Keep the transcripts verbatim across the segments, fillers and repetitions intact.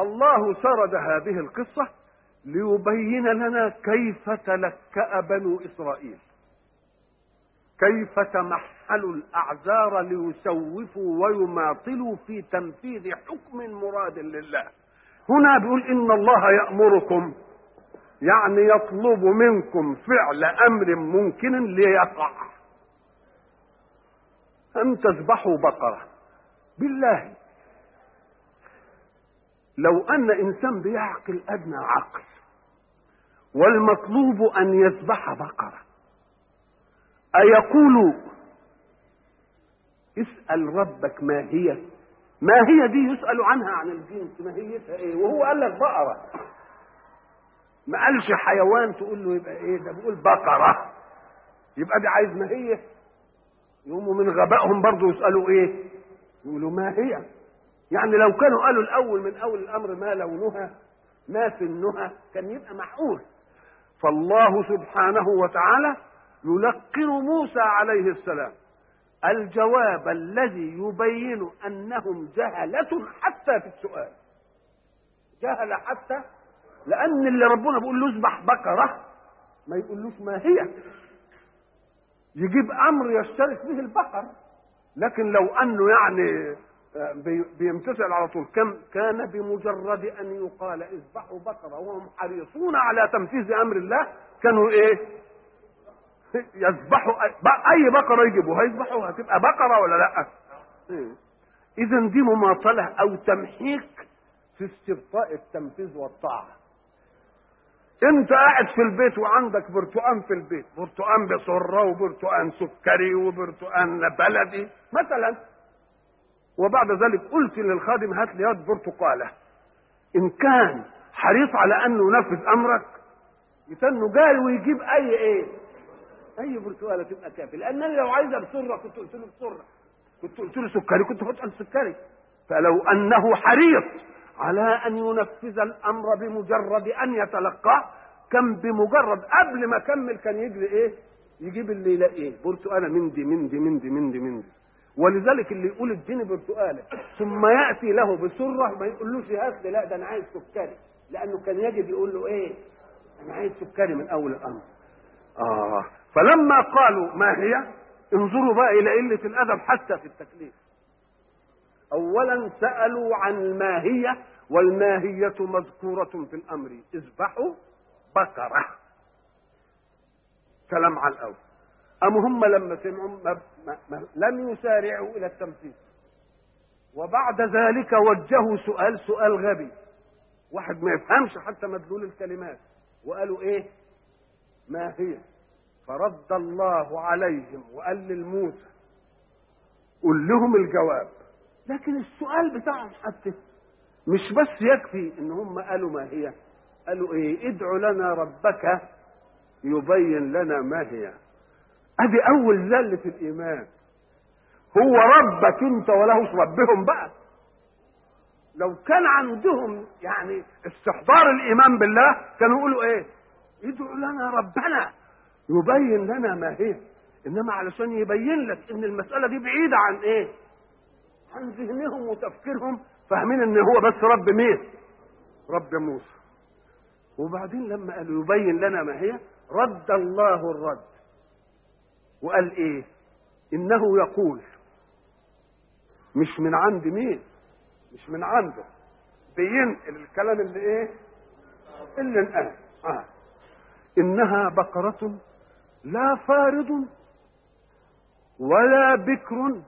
الله سرد هذه القصة ليبين لنا كيف تلكأ بنو إسرائيل، كيف تمحلوا الأعذار ليسوفوا ويماطلوا في تنفيذ حكم مراد لله. هنا بيقول إن الله يأمركم، يعني يطلب منكم فعل أمر ممكن ليقع، أن تذبحوا بقرة. بالله لو أن إنسان بيعقل أدنى عقل والمطلوب أن يذبح بقرة، أيقول اسأل ربك ما هي؟ ما هي دي يسأل عنها عن الجنس، ما هيتها ايه؟ وهو قال لك بقرة، ما قالش حيوان تقول له يبقى ايه ده، بيقول بقرة، يبقى دي عايز ما هي. يقوموا من غبائهم برضو يسألوا ايه؟ يقولوا ما هي. يعني لو كانوا قالوا الأول من أول الأمر ما لونها ما سنها كان يبقى معقول. فالله سبحانه وتعالى يلقن موسى عليه السلام الجواب الذي يبين أنهم جهلة حتى في السؤال، جهل حتى، لأن اللي ربنا بيقول له اذبح بقرة ما يقولوش ما هي، يجيب أمر يشترك به البقر. لكن لو أنه يعني بيمتثل على طول كم كان بمجرد أن يقال اذبحوا بقرة وهم حريصون على تنفيذ أمر الله كانوا إيه؟ يذبحوا أي بقرة يجيبوا هيذبحوا، هتبقى بقرة ولا لأ؟ إذا دي مماطلة أو تمحيك في استبطاء التنفيذ والطاعة. أنت قاعد في البيت وعندك برتقان في البيت، برتقان بصرة وبرتقان سكري وبرتقان بلدي مثلا، وبعد ذلك قلت للخادم هات لي يد برتقالة، إن كان حريص على أنه ينفذ أمرك يتنه جاي ويجيب أي إيه؟ أي برتقالة تبقى كافي، لأن أنا لو عايزها بسرة كنت قلت له بسرة، كنت قلت له سكري كنت قلت له سكري. فلو أنه حريص على أن ينفذ الأمر بمجرد أن يتلقاه كان بمجرد قبل ما كمل كان يجري إيه؟ يجيب اللي يلاقيه برتقالة من دي من دي من دي من دي من دي. ولذلك اللي يقول اديني برتقالة ثم يأتي له بسرة ما يقولوش هات لي، لا ده أنا عايز سكري، لأنه كان يجب يقول له إيه؟ أنا عايز سكري من أول الأمر. آه فلما قالوا ما هي، انظروا بقى إلى قلة الأدب حتى في التكليف. أولا سألوا عن الماهية، والماهية مذكورة في الأمر، اذبحوا بقرة، كلام على الأول. أم هم لما سمعوا ما ما ما لم يسارعوا إلى التنفيذ، وبعد ذلك وجهوا سؤال سؤال غبي، واحد ما يفهمش حتى مدلول الكلمات، وقالوا إيه؟ ما هي؟ فرد الله عليهم وقال للموسى قل لهم الجواب. لكن السؤال بتاعهم حتى مش بس يكفي ان هم قالوا ما هي، قالوا ايه؟ ادعوا لنا ربك يبين لنا ما هي. ادي اول زلة الايمان، هو ربك انت ولهوش ربهم بقى. لو كان عندهم يعني استحضار الايمان بالله كانوا يقولوا ايه؟ ادعوا لنا ربنا يبين لنا ما هي. انما علشان يبين لك ان المسألة دي بعيدة عن ايه؟ عن ذهنهم وتفكيرهم، فاهمين ان هو بس رب مين؟ رب موسى. وبعدين لما قالوا يبين لنا ما هي رد الله الرد وقال ايه؟ انه يقول، مش من عند مين؟ مش من عنده، بينقل الكلام اللي ايه؟ اللي انقال. آه. انها بقرة لا فارض ولا بكر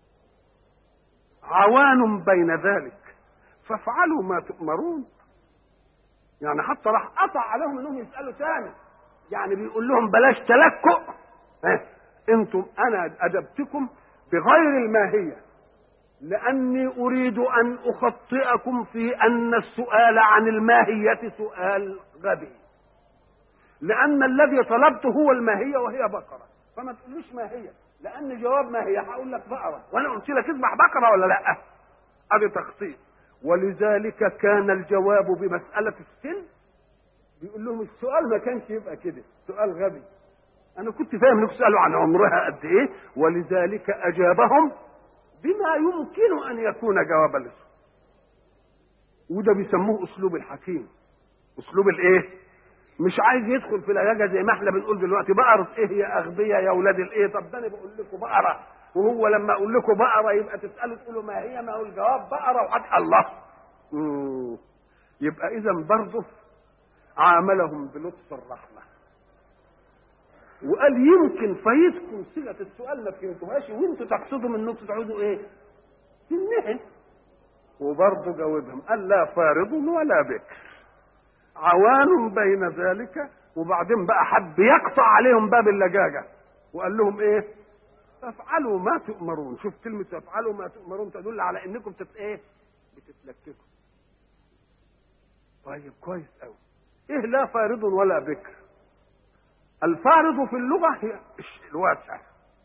عوان بين ذلك فافعلوا ما تؤمرون. يعني حتى راح قطع عليهم انهم يسالوا ثاني، يعني بيقول لهم بلاش تلكؤ، اه انتم انا ادبتكم بغير الماهيه لاني اريد ان اخطئكم في ان السؤال عن الماهيه سؤال غبي، لان الذي طلبته هو الماهيه وهي بقره، فما تقوليش ماهيه، لان جواب ماهيه هقول لك بقره وانا قلت لك اذبح بقره ولا لا؟ ادي تخطيط. ولذلك كان الجواب بمساله السن، بيقول لهم السؤال ما كانش يبقى كده، سؤال غبي، انا كنت فاهم انكم تسالوا عن عمرها قد ايه، ولذلك اجابهم بما يمكن ان يكون جوابا للسؤال. وده بيسموه اسلوب الحكيم، اسلوب الايه؟ مش عايز يدخل في لجاجه زي ما احنا بنقول دلوقتي بقره ايه يا اغبياء يا اولاد الايه. طب ده انا بقول لكم بقره، وهو لما اقول لكم بقره يبقى تسالوا تقولوا ما هي، ما هو الجواب بقره وحد الله. مم. يبقى اذا برضه عاملهم بلطف الرحمه، وقال يمكن فايتكم صيغه السؤال ما فهمتوهاش وانتوا تقصدوا من انكم تعودوا ايه؟ النهي. وبرضه جاوبهم قال لا فارض ولا بكر، عوان بين ذلك. وبعدين بقى حب يقطع عليهم باب اللجاجه وقال لهم ايه؟ افعلوا ما تؤمرون. شوف كلمه افعلوا ما تؤمرون تدل على انكم بتت ايه؟ بتتلككوا. طيب كويس قوي. ايه لا فارض ولا بكر؟ الفارض في اللغه هي الواسع،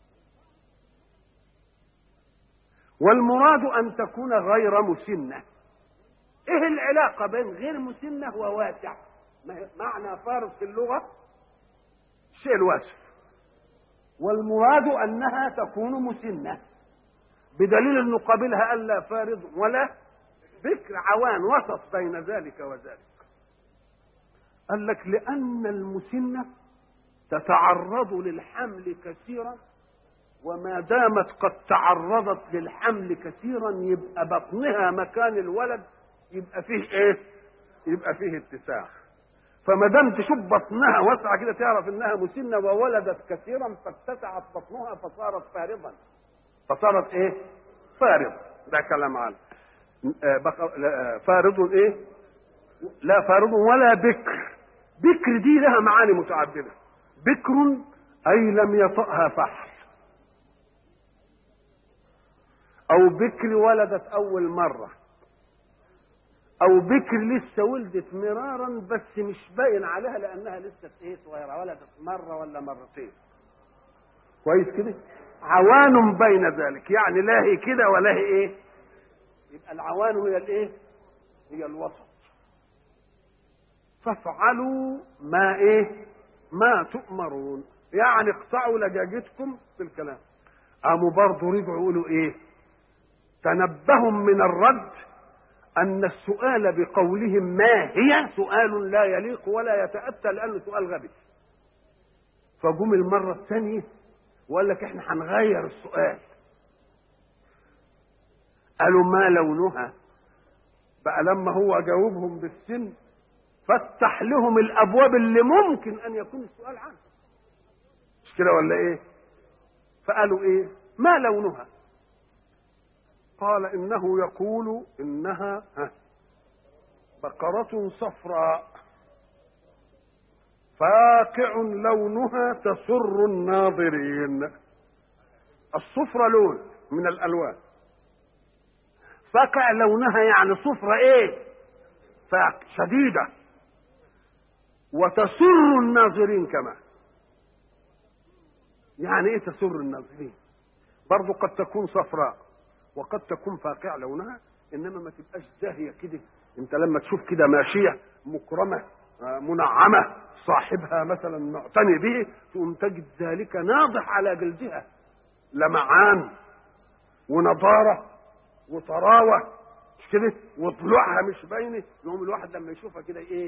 والمراد ان تكون غير مسنه. ايه العلاقه بين غير مسنه وواسع؟ معنى فارض في اللغه الشيء الواسع، والمراد انها تكون مسنه، بدليل انه قابلها قال لا فارض ولا بكر، عوان وسط بين ذلك وذلك. قال لك لان المسنه تتعرض للحمل كثيرا، وما دامت قد تعرضت للحمل كثيرا يبقى بطنها مكان الولد يبقى فيه ايه؟ يبقى فيه اتساع. فما دام تشوف بطنها واسعه كده تعرف انها مسنه وولدت كثيرا فاتسعت بطنها فصارت فارضا. فصارت ايه؟ فارض. ده كلام عالم. فارض ايه؟ لا فارض ولا بكر. بكر دي لها معاني متعدده. بكر اي لم يطأها فحل، او بكر ولدت اول مره، او بكر لسه ولدت مرارا بس مش باين عليها لانها لسه ايه صغيره، ولدت مره ولا مرتين. كويس كده؟ عوان بين ذلك، يعني لا هي كده ولا هي ايه. يبقى العوان هي الايه؟ هي الوسط. فافعلوا ما ايه؟ ما تؤمرون، يعني اقطعوا لجاجتكم في الكلام. قاموا برضه رجعوا يقولوا ايه؟ تنبهوا من الرد أن السؤال بقولهم ما هي سؤال لا يليق ولا يتأتى لأنه سؤال غبي. فجم المرة الثانية وقال لك احنا هنغير السؤال. قالوا ما لونها؟ بقى لما هو جاوبهم بالسن فتح لهم الأبواب اللي ممكن أن يكون السؤال عنها. مش كده ولا إيه؟ فقالوا إيه؟ ما لونها؟ قال إنه يقول إنها بقرة صفراء فاقع لونها تسر الناظرين. الصفرة لون من الألوان، فاقع لونها يعني صفرة إيه؟ فاقع شديدة، وتسر الناظرين كمان. يعني إيه تسر الناظرين؟ برضو قد تكون صفراء وقد تكون فاقع لونها، انما ما تبقاش زاهيه كده. انت لما تشوف كده ماشيه مكرمه منعمه صاحبها مثلا معتني به تقوم تجد ذلك ناضح على جلدها، لمعان ونضاره وطراوه مش كده، وضلوعها مش باينه. يقوم الواحد لما يشوفها كده ايه؟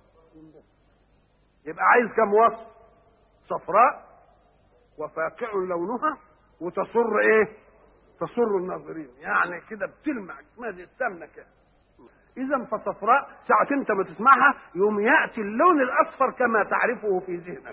يبقى عايز كم وصف؟ صفراء وفاقع لونها وتصر ايه؟ تسر الناظرين، يعني كده بتلمع مادة السمنه كده. اذا فصفراء ساعة انت ما تسمعها يوم ياتي اللون الاصفر كما تعرفه في ذهنك.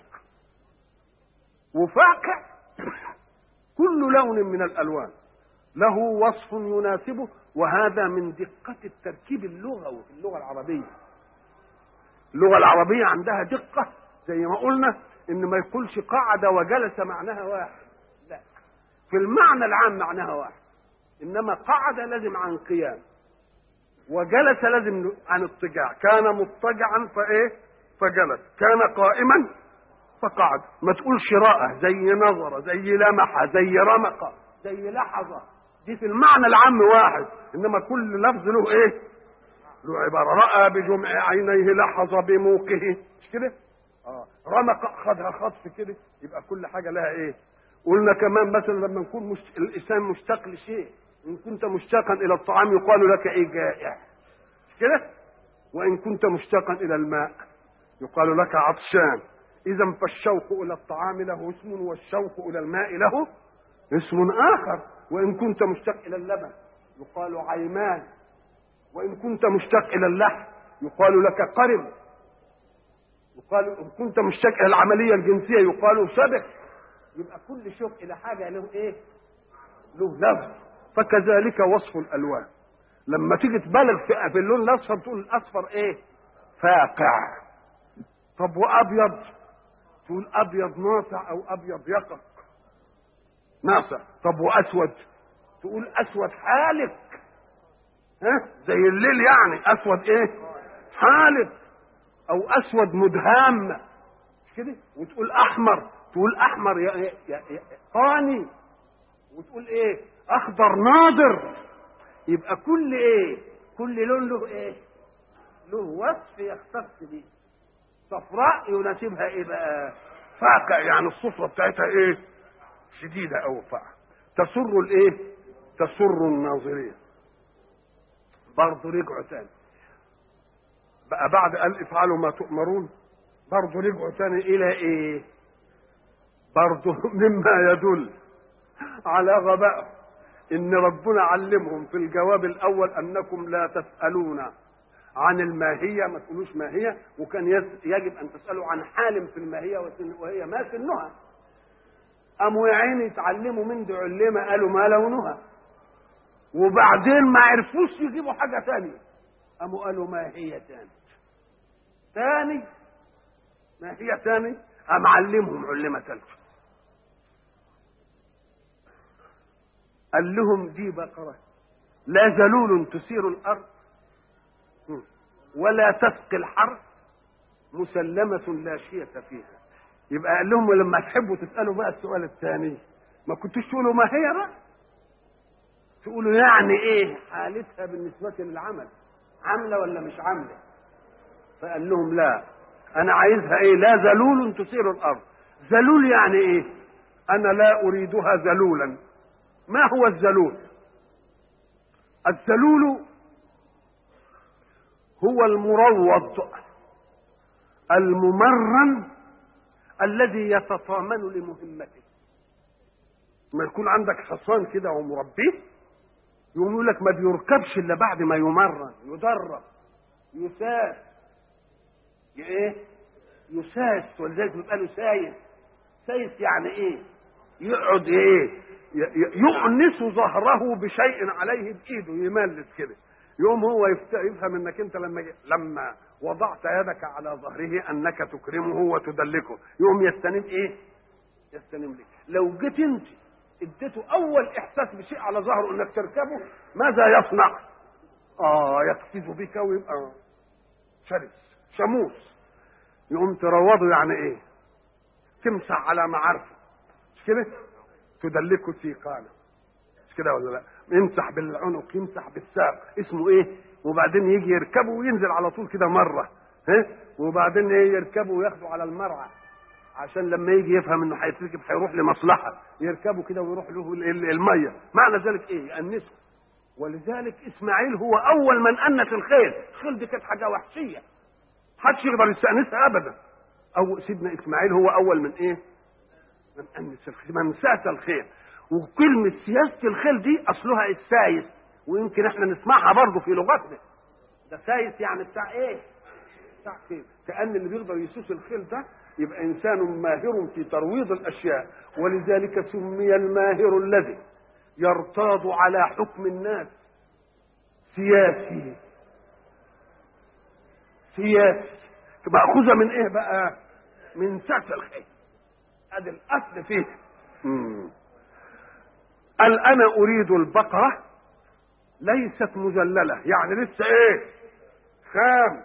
وفاقع كل لون من الالوان له وصف يناسبه، وهذا من دقة التركيب اللغوي في اللغة العربية. اللغة العربية عندها دقة، زي ما قلنا ان ما يقولش قعد وجلس معناها واحد، لا، في المعنى العام معناها واحد، انما قعد لازم عن قيام، وجلس لازم عن اضطجاع. كان مضطجعا فايه؟ فجلس. كان قائما فقعد. ما تقولش رأى زي نظر زي لمح زي رمق زي لحظة، دي في المعنى العام واحد، انما كل لفظ له ايه؟ له عبارة. رأى بجمع عينيه، لحظة بموقه، مش كده؟ اه رمق خدها خطف كده. يبقى كل حاجة لها ايه؟ قلنا كمان مثلا لما نكون مش... الانسان مشتاق لشيء، ان كنت مشتاقا الى الطعام يقال لك ايه؟ جائع. كده. وإن كنت مشتاقا إلى الماء يقال لك عطشان. إذا فالشوق إلى الطعام له اسم، والشوق إلى الماء له اسم آخر. وإن كنت مشتاق إلى اللبن يقال عيمان. وإن كنت مشتاق إلى اللحم يقال لك قرم. يقال إن كنت مشتاق إلى العملية الجنسية يقال سبح. يبقى كل شوق إلى حاجة له إيه؟ له لفظ. فكذلك وصف الألوان، لما تيجي تبالغ في اللون الأصفر تقول الأصفر إيه؟ فاقع. طب وأبيض تقول أبيض ناصع أو أبيض يقق ناصع. طب وأسود تقول أسود حالك، ها زي الليل يعني أسود إيه؟ حالك. أو أسود مدهام مش كده. وتقول أحمر تقول أحمر يا يا يا قاني. وتقول إيه؟ أخضر ناضر. يبقى كل إيه؟ كل لون له إيه؟ له وصف يختص به. صفراء يناسبها إيه بقى؟ فاقع، يعني الصفرة بتاعتها إيه؟ شديدة أو فاقع. تسر الإيه؟ تسر الناظرين. برضه رجعوا تاني بقى بعد قال افعلوا ما تؤمرون، برضه رجعوا تاني إلى إيه؟ برضه مما يدل على غبائهم إن ربنا علمهم في الجواب الأول أنكم لا تسألون عن الماهية، ما تقولوش ماهية، وكان يجب أن تسألوا عن حال في الماهية وهي ما سنها. قاموا يا عيني يتعلموا من دي علمة قالوا ما لونها، وبعدين ما عرفوش يجيبوا حاجة تانية قاموا قالوا ما هي تاني تاني ما هي تاني. قام علمهم علمة ثالثة قال لهم دي بقرة لا ذلول تثير الأرض ولا تسقي الحرث مسلمة لا شية فيها. يبقى قال لهم لما تحبوا تسألوا بقى السؤال الثاني ما كنتوش تقولوا ما هي بقى، تقولوا يعني ايه حالتها بالنسبة للعمل، عاملة ولا مش عاملة. فقال لهم لا، انا عايزها ايه؟ لا ذلول تثير الارض. ذلول يعني ايه؟ انا لا اريدها ذلولا. ما هو الذلول؟ الذلول هو المروض الممرن الذي يتطامن لمهمته. ما يكون عندك حصان كده ومربيه يقوم يقول لك ما بيركبش الا بعد ما يمرن يدرب يساس ايه يساس، ولذلك بيبقى له سايس. سايس يعني ايه؟ يقعد ايه يؤنس ظهره بشيء عليه بايده يملس كده. يقوم هو يفهم انك انت لما لما وضعت يدك على ظهره انك تكرمه وتدلكه يقوم يستنم ايه؟ يستنم لك. لو جيت انت اديته اول احساس بشيء على ظهره انك تركبه ماذا يصنع؟ اه يقفز بك ويبقى شرس شموس. يقوم تروضه يعني ايه؟ تمسح على معارفه مش كده؟ تدلكه سيقانه مش كده ولا لا؟ يمسح بالعنق يمسح بالساق اسمه ايه؟ وبعدين يجي يركبه وينزل على طول كده مره ها، وبعدين ايه يركبه وياخده على المرعى عشان لما يجي يفهم انه هيتركب هيروح لمصلحه يركبه كده ويروح له الميه. معنى ذلك ايه؟ يأنسه. ولذلك اسماعيل هو اول من انس الخيل. الخيل دي كانت حاجه وحشيه محدش يقدر يستأنسها ابدا. او سيدنا اسماعيل هو اول من ايه؟ من انس الخيل، من ساس الخيل. وكلمه سياسه الخيل دي اصلها السايس، ويمكن احنا نسمعها برضه في لغتنا. ده سايس يعني بتاع ايه؟ بتاع خيل. كأن اللي بيقدر يسوس الخيل ده يبقى انسان ماهر في ترويض الاشياء. ولذلك سمي الماهر الذي يرتاض على حكم الناس سياسي. سياسي مأخوذة من ايه بقى؟ من ساس الخيل. ادي الاصل فيه. مم. قال انا اريد البقرة ليست مذللة، يعني لسه ايه؟ خام،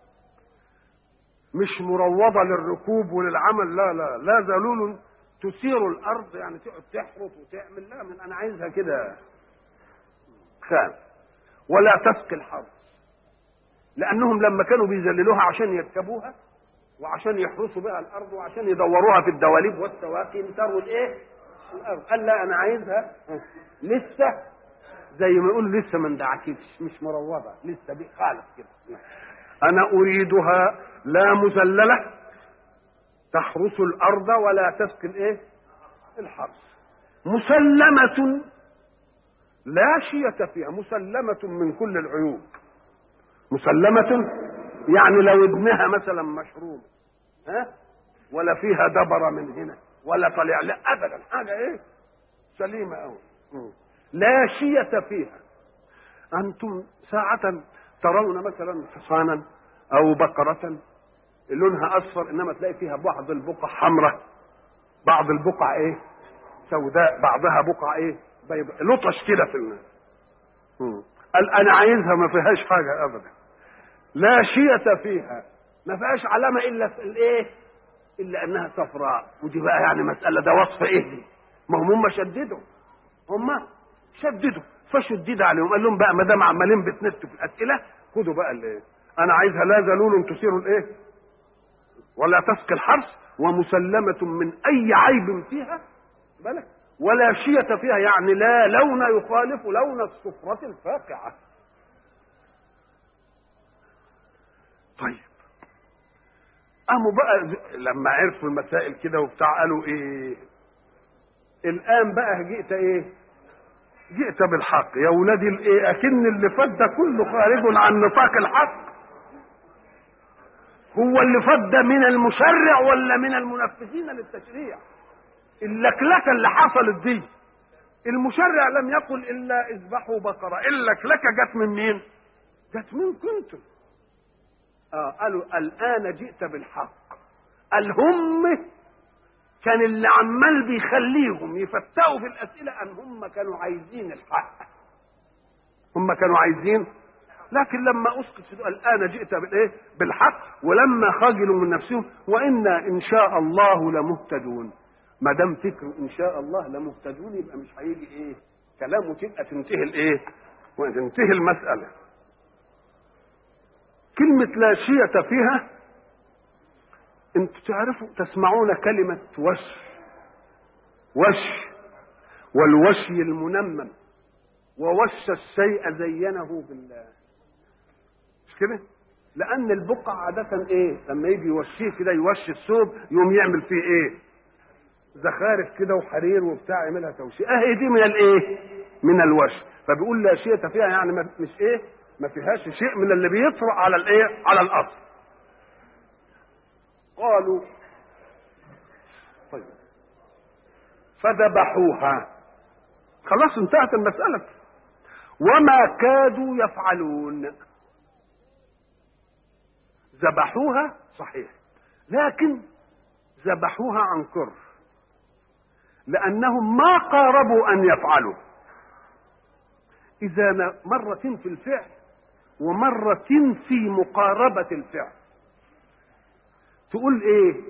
مش مروضة للركوب وللعمل. لا لا لا ذلول تثير الارض يعني تقعد تحرث وتعمل. لا، من انا عايزها كده خام. ولا تسقي الحرث، لانهم لما كانوا بيذللوها عشان يركبوها وعشان يحرسوا بها الارض وعشان يدوروها في الدواليب والسواقي يمتروا الايه؟ الارض. قال لا، انا عايزها لسه زي ما يقول لسه ما اندعكتش، مش مروضه لسه دي خالص كده. انا اريدها لا مذلله تحرس الارض ولا تسقي الايه الحرث، مسلمه لا شية فيها، مسلمة من كل العيوب. مسلمة يعني لو ابنها مثلا مشروم ها ولا فيها دبرة من هنا ولا طلع، لا ابدا، حاجة ايه سليمة قوي. لا شية فيها. انتم ساعة ترون مثلا حصانا او بقرة لونها اصفر، انما تلاقي فيها بعض البقع حمراء، بعض البقع ايه سوداء، بعضها بقع ايه بيضاء، لطش كده في الناس. قال انا عايزها ما فيهاش حاجة ابدا، لا شية فيها، ما فيهاش علامة الا في الايه الا انها صفراء. ودي بقى يعني مسألة، ده وصف ايه دي؟ ما هم هم شددوا، هم شددوا فشدد عليهم، قال لهم بقى ما دام عمالين بتنتوا في الاسئله خدوا بقى الايه، انا عايزها لا ذلول تثير الايه ولا تسقي الحرث، ومسلمه من اي عيب فيها بالك، ولا شية فيها، يعني لا لون يخالف لون الصفرة الفاقعة. طيب قاموا بقى لما عرفوا المسائل كده وبتاع قالوا ايه الان بقى جئت ايه جئت بالحق يا ولادي الايه، اكن اللي فات ده كله خارج عن نطاق الحق. هو اللي فات ده من المشرع ولا من المنفذين للتشريع؟ اللكلكه اللي حصلت دي المشرع لم يقل الا اذبحوا بقره، اللكلكه جت من مين؟ جت من كنتم. اه قالوا الان جئت بالحق. الهم كان اللي عمال بيخليهم يفتقوا في الاسئله ان هم كانوا عايزين الحق، هم كانوا عايزين، لكن لما اسقط في الان جئت بالايه بالحق، ولما خجلوا من نفسهم وانا ان شاء الله لمهتدون. ما دام فكروا ان شاء الله لمهتدون يبقى مش هيجي ايه كلامه، تبقى تنتهي الايه وتنتهي المساله. كلمه لا شية فيها، انتوا تعرفوا تسمعون كلمه وش، وش والوشي المنمم، ووش الشيء زينه بالله، مش كده؟ لان البقع عاده ايه لما يجي يوشيه كده يوشي الثوب يقوم يعمل فيه ايه زخارف كده وحرير وبتاع، يعملها توشيه، اهي دي من الايه من الوش. فبيقول لا شيء فيها يعني مش ايه ما فيهاش شيء من اللي بيطرأ على الايه على الاصل. قالوا طيب فذبحوها، خلاص انتهت المسألة. وما كادوا يفعلون، ذبحوها صحيح لكن ذبحوها عن كره، لأنهم ما قاربوا أن يفعلوا. إذا مرة في الفعل ومرة في مقاربة الفعل، تقول إيه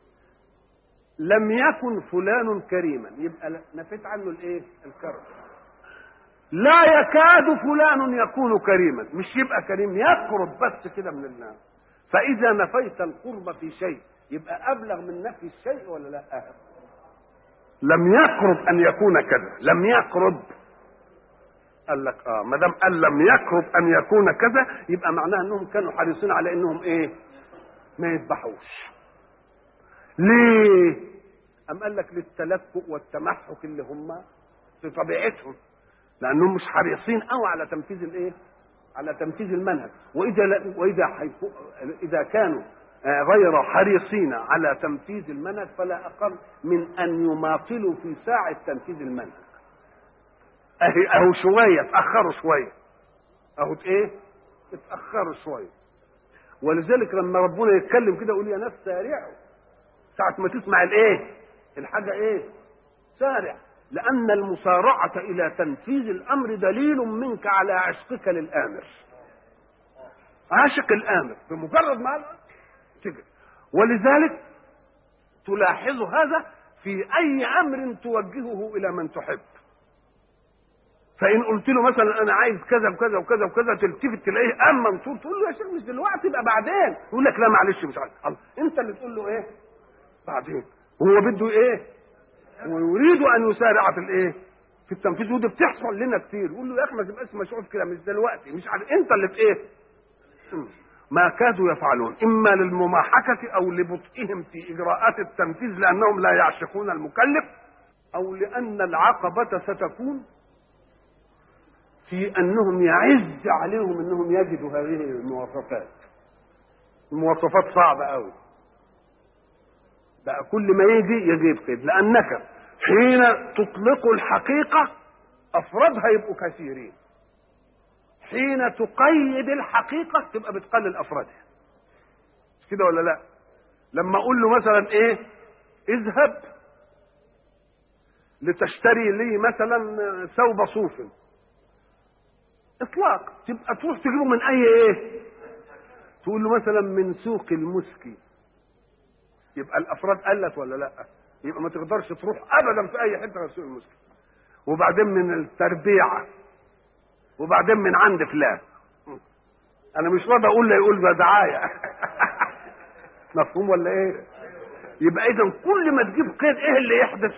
لم يكن فلان كريما، يبقى نفيت عنه الإيه الكرم. لا يكاد فلان يكون كريما، مش يبقى كريم، يقرب بس كده من الله. فإذا نفيت القرب في شيء يبقى أبلغ من نفي الشيء ولا لا؟ لم يقرب أن يكون كذا، لم يقرب. قال لك اه ما دام قال لم يقرب أن يكون كذا يبقى معناها أنهم كانوا حريصين على أنهم إيه ما يذبحوش. ليه؟ أم قال لك للتلكؤ والتمحك اللي هم في طبيعتهم، لأنهم مش حريصين أو على تنفيذ الإيه على تنفيذ المنهج. وإذا وإذا إذا كانوا غير حريصين على تنفيذ المنهج فلا أقل من أن يماطلوا في ساعة تنفيذ المنهج. أهي أهو شوية اتأخروا شوية، أهو إيه اتأخروا شوية. ولذلك لما ربنا يتكلم كده يقول يا ناس سارعوا، ساعة ما تسمع الإيه الحاجة إيه سارع، لأن المسارعة إلى تنفيذ الأمر دليل منك على عشقك للآمر، عاشق الآمر بمجرد ما تجد. ولذلك تلاحظ هذا في أي أمر توجهه إلى من تحب. فإن قلت له مثلا أنا عايز كذا وكذا وكذا وكذا تلتفت تلاقيه أما منصور، تقول له يا شيخ مش دلوقتي يبقى بعدين، يقول لك لا معلش مش عايز. الله، أنت اللي تقول له إيه بعدين، هو بده إيه ويريد أن يسارع في الإيه في التنفيذ، ودي بتحصل لنا كتير. يقول له يا اخي ما تبقاش مشغول كده، مش دلوقتي، مش عارف انت اللي في ايه. ما كادوا يفعلون، اما للمماحكه او لبطئهم في اجراءات التنفيذ لانهم لا يعشقون المكلف، او لان العقبه ستكون في انهم يعز عليهم انهم يجدوا هذه المواصفات. المواصفات صعبه قوي بقى، كل ما يجي يجيب قيد، لانك حين تطلق الحقيقه افرادها يبقوا كثيرين، حين تقيد الحقيقه تبقى بتقلل افرادها. مش كده ولا لا؟ لما اقول له مثلا ايه، اذهب لتشتري لي مثلا ثوب صوف، اطلاق، تبقى تروح تجيبه من اي ايه، تقول له مثلا من سوق المسكي، يبقى الافراد قلت ولا لا؟ يبقى ما تقدرش تروح ابدا في اي حته غير سوق المسكي. وبعدين من التربيعه، وبعدين من عند فلان. انا مش راضي اقول لا يقول ده دعايه. مفهوم ولا ايه؟ يبقى اذا كل ما تجيب قيد ايه اللي يحدث؟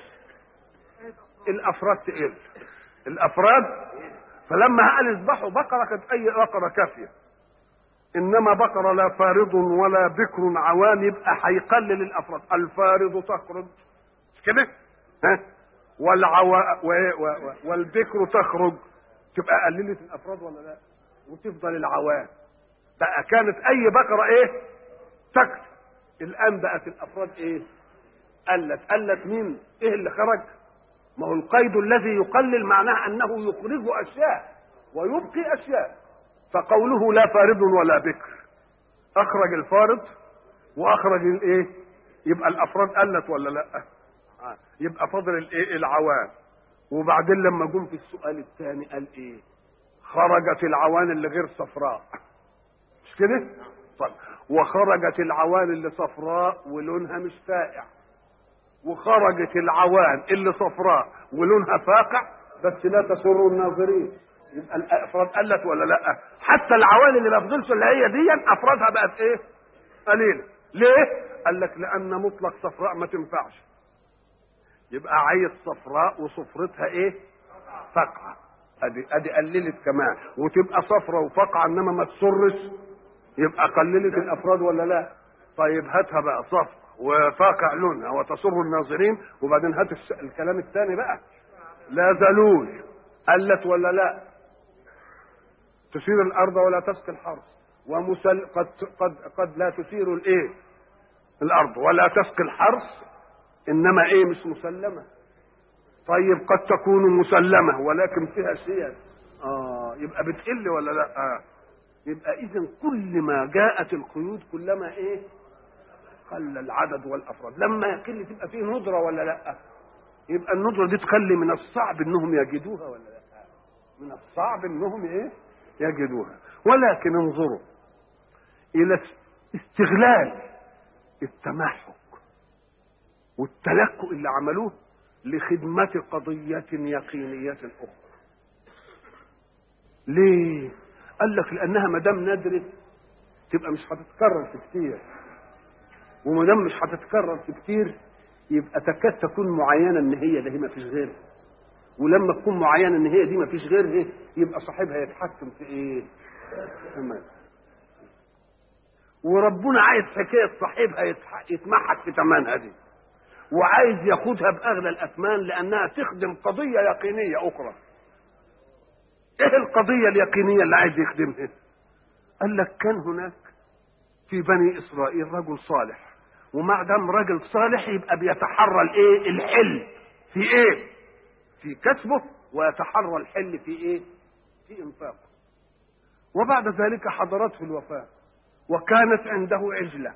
الافراد تقل، الافراد. فلما قال اذبحوا بقره كانت اي بقره كافيه، انما بقره لا فارض ولا بكر عوان، يبقى هيقلل الافراد. الفارض تخرج مش كده؟ ها؟ والعوا والبكر تخرج، تبقى قللت الافراد ولا لا؟ وتفضل العوان. بقى كانت اي بقره ايه؟ تكفي. الان بقت الافراد ايه؟ قلت. قلت مين؟ ايه اللي خرج؟ ما هو القيد الذي يقلل معناه انه يخرج اشياء ويبقي اشياء. فقوله لا فارض ولا بكر اخرج الفارض واخرج الايه؟ يبقى الافراد قلت ولا لا؟ يبقى فضل الايه؟ العوان. وبعدين لما جم في السؤال الثاني قال ايه؟ خرجت العوان اللي غير صفراء، مش كده؟ طيب، وخرجت العوان اللي صفراء ولونها مش فاقع، وخرجت العوان اللي صفراء ولونها فاقع بس لا تسر الناظرين. يبقى الافراد قلت ولا لا؟ حتى العوان اللي ما فضلش اللي هي دي افرادها بقت ايه؟ قليله. ليه؟ قال لك لان مطلق صفراء ما تنفعش، يبقى عايز صفراء وصفرتها ايه؟ فقعه. ادي ادي قللت كمان، وتبقى صفراء وفقعه انما ما تسرش، يبقى قللت الافراد ولا لا؟ طيب هاتها بقى صفرا وفاقع لونها وتسر الناظرين، وبعدين هات الكلام الثاني بقى، لا ذلول، قلت ولا لا؟ تثير الارض ولا تسقي الحرث، ومسل قد قد قد لا تثير الايه؟ الارض ولا تسقي الحرث، انما ايه؟ مش مسلمه. طيب قد تكون مسلمه ولكن فيها شيء، اه يبقى بتقل ولا لا؟ آه. يبقى اذا كل ما جاءت القيود كلما ايه؟ قل العدد والافراد. لما يقل تبقى فيه ندره ولا لا؟ يبقى الندره دي تخلي من الصعب انهم يجدوها ولا لا؟ من الصعب انهم ايه؟ يجدوها. ولكن انظروا الى استغلال التمحك والتلكؤ اللي عملوه لخدمة قضية يقينية أخرى. ليه؟ قال لك لأنها ما دام ندرت تبقى مش هتتكرر في كتير، وما دام مش هتتكرر في كتير يبقى تكاد تكون معينة إن هي ده، هي ما فيش غيرها. ولما تكون معينة إن هي دي ما فيش غيرها يبقى صاحبها يتحكم في إيه؟ تمام. وربنا عايز حكاية صاحبها يتمحك في ثمنها دي، وعايز ياخدها باغلى الاثمان لانها تخدم قضيه يقينيه اخرى. ايه القضيه اليقينيه اللي عايز يخدمها؟ قال لك كان هناك في بني اسرائيل رجل صالح، ومع دام رجل صالح يبقى بيتحرى الايه؟ الحل في ايه؟ في كسبه، ويتحرى الحل في ايه؟ في انفاقه. وبعد ذلك حضرته الوفاه، وكانت عنده عجله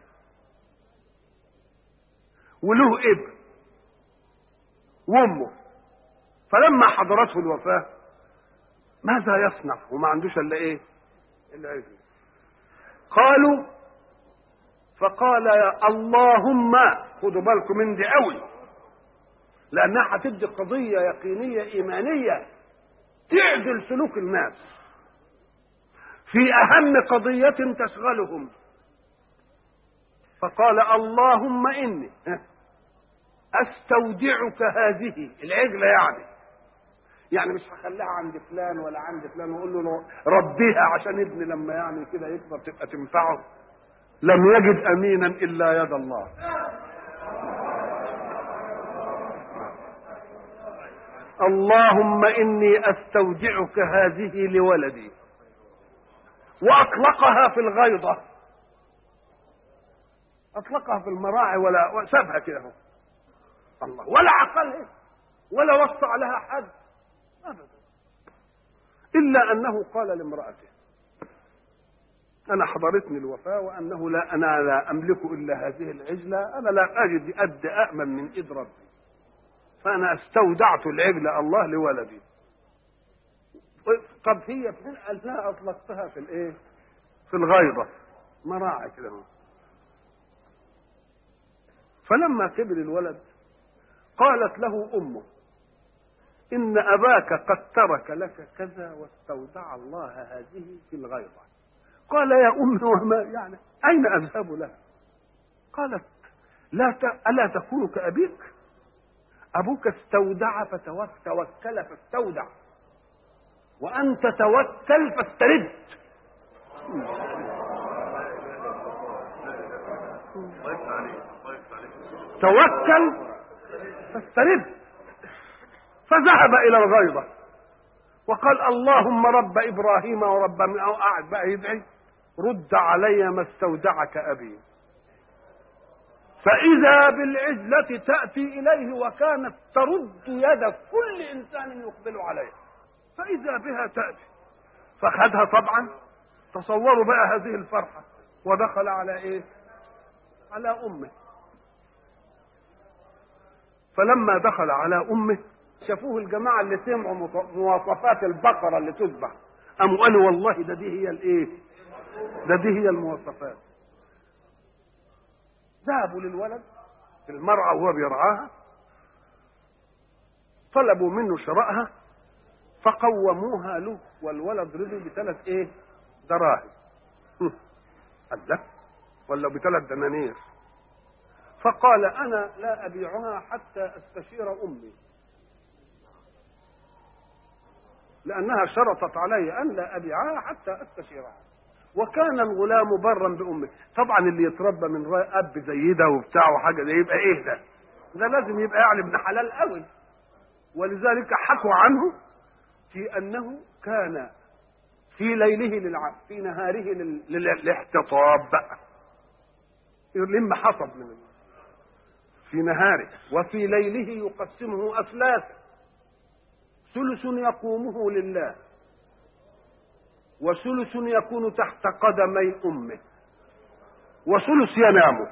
وله ابن وامه. فلما حضرته الوفاه ماذا يصنع وما عندوش الا ايه؟ العجل. قالوا فقال يا اللهم، خدوا بالكم من دي قوي لانها هتدي قضيه يقينيه ايمانيه تعدل سلوك الناس في اهم قضيه تشغلهم. فقال اللهم اني استودعك هذه العجله، يعني يعني مش هخليها عند فلان ولا عند فلان واقول له ربيها عشان ابني لما يعني كده يكبر تبقى تنفعه. لم يجد امينا الا يد الله. اللهم اني استودعك هذه لولدي، واطلقها في الغيضه، اطلقها في المراعي ولا سابها كده الله، ولا عقلها ولا وصى لها حد ابدا، الا انه قال لامراته انا حضرتني الوفاه وانه لا انا لا املك الا هذه العجله، انا لا اجد اد امن من ايد ربي، فانا استودعت العجله الله لولدي. طب هي فين؟ قال لا اطلقتها في الايه؟ في الغيضه، مراعي كده. فلما كبر الولد قالت له امه ان اباك قد ترك لك كذا واستودع الله هذه في الغيضه. قال يا امي وما يعني اين اذهب لها؟ قالت لا ت... الا تكون كابيك؟ ابوك استودع فتوكل فاستودع، وانت توكل فاسترد. توكل فاسترد. فذهب الى الغيضه وقال اللهم رب ابراهيم ورب من، او قاعد بقى يدعي رد علي ما استودعك ابي. فاذا بالعجله تاتي اليه وكانت ترد يد كل انسان يقبل عليها، فاذا بها تاتي. فخذها طبعا. تصوروا بقى هذه الفرحه. ودخل على ايه؟ على امه. فلما دخل على امه شافوه الجماعه اللي سمعوا مواصفات البقره اللي تذبح، قاموا قالوا والله ده دي هي الايه؟ ده دي هي المواصفات. ذهبوا للولد في المرعى وهو بيرعاها، طلبوا منه شرائها فقوموها له، والولد رضي بثلاث ايه؟ دراهم. قال لا ولا بثلاث دنانير. فقال انا لا ابيعها حتى استشير امي، لانها شرطت علي ان لا ابيعها حتى استشيرها. وكان الغلام برا بامه. طبعا اللي يتربى من اب زي ده وبتاع وحاجه ده يبقى ايه ده؟ ده لازم يبقى يعني ابن حلال قوي. ولذلك حكوا عنه في انه كان في ليله للع... في نهاره لل... للاحتطاب بقى، يلم حصب من الله في نهاره، وفي ليله يقسمه أثلاثا، ثلث يقومه لله، وثلث يكون تحت قدمي أمه، وثلث ينام.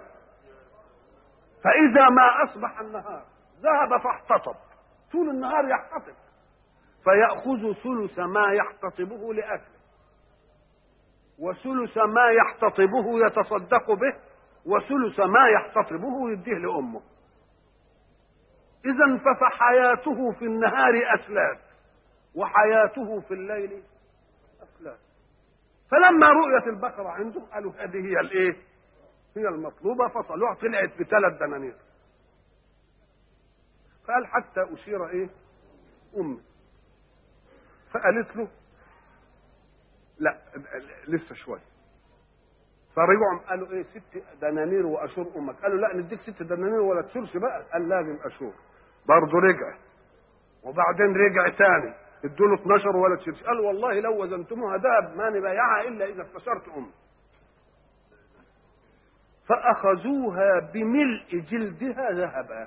فإذا ما أصبح النهار ذهب فاحتطب، طول النهار يحتطب، فيأخذ ثلث ما يحتطبه لأكله، وثلث ما يحتطبه يتصدق به، وثلث ما يحتطبه يديه لأمه. إذن فحياته في النهار أثلاث، وحياته في الليل أثلاث. فلما رؤيت البقرة عندهم قالوا هذه هي الإيه؟ هي المطلوبة. فصلوها طلعت بثلاث دنانير. قال حتى أشير إيه؟ أمي. فقالت له لا لسه شوية. فرجعوا قالوا ايه؟ ست دنانير واشور امك. قالوا لا نديك ست دنانير ولا تشورش بقى. قال لازم اشور. برضه رجع وبعدين رجع تاني ادوا له اتناشر ولا تشورش. قال والله لو وزنتموها ذهب ما نبايعها الا اذا استشرت امي. فاخذوها بملء جلدها ذهبا.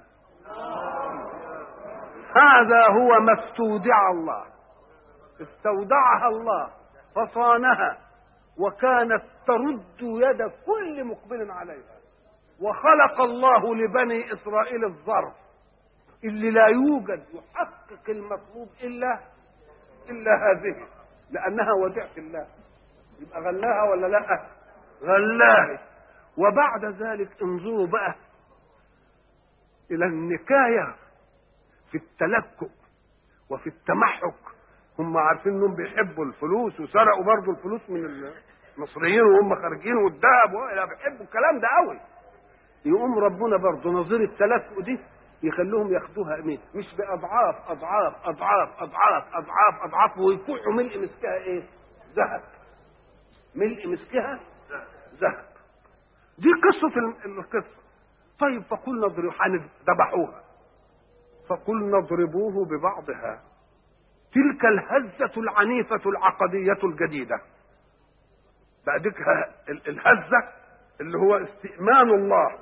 هذا هو ما استودع الله، استودعها الله فصانها، وكانت ترد يد كل مقبل عليها. وخلق الله لبني إسرائيل الظرف اللي لا يوجد يحقق المطلوب إلا إلا هذه، لأنها وديعة الله. يبقى غلاها ولا لا؟ غلاها. وبعد ذلك انظروا بقى إلى النكاية في التلكؤ وفي التمحك. هم عارفين انهم بيحبوا الفلوس وسرقوا برضه الفلوس من المصريين وهم خارجين والذهب، ولا بيحبوا الكلام ده قوي. يقوم ربنا برضه نظير التلكؤ دي يخلوهم ياخدوها مين؟ مش باضعاف اضعاف اضعاف اضعاف اضعاف اضعاف ويكوعوا ملء مسكها ايه؟ ذهب. ملء مسكها ذهب. دي قصه القصه. طيب فقلنا اضربوها، ذبحوها، فقلنا اضربوه ببعضها. تلك الهزه العنيفه العقديه الجديده. بعدك الهزه اللي هو استئمان الله.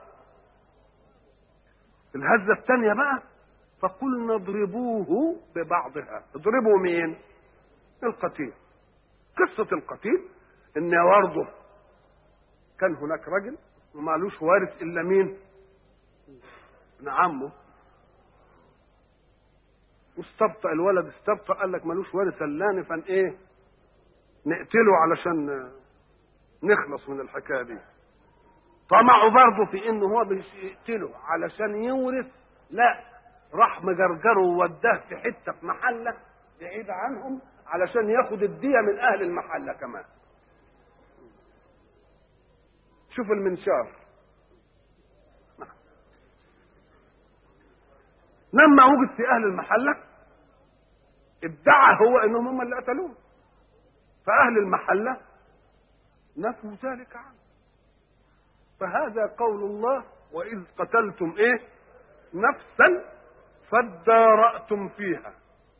الهزه الثانيه بقى فقلنا اضربوه ببعضها. اضربوا مين؟ القتيل. قصه القتيل ان برضه كان هناك رجل ومالوش وارث الا مين؟ ابن عمه. واستبطأ الولد، استبطأ قال لك مالوش وارث الا فان ايه؟ نقتله علشان نخلص من الحكايه دي. طمعوا برضه في انه هو مش يقتله علشان يورث، لا، راح مجرجره ووداه في حته في محله بعيده عنهم علشان ياخد الديه من اهل المحله كمان. شوف المنشار. لما وجد في اهل المحله ادعى هو انهم هم اللي قتلوه، فاهل المحله نفوا ذلك عنه. فهذا قول الله: واذ قتلتم ايه؟ نفسا فادارأتم فيها.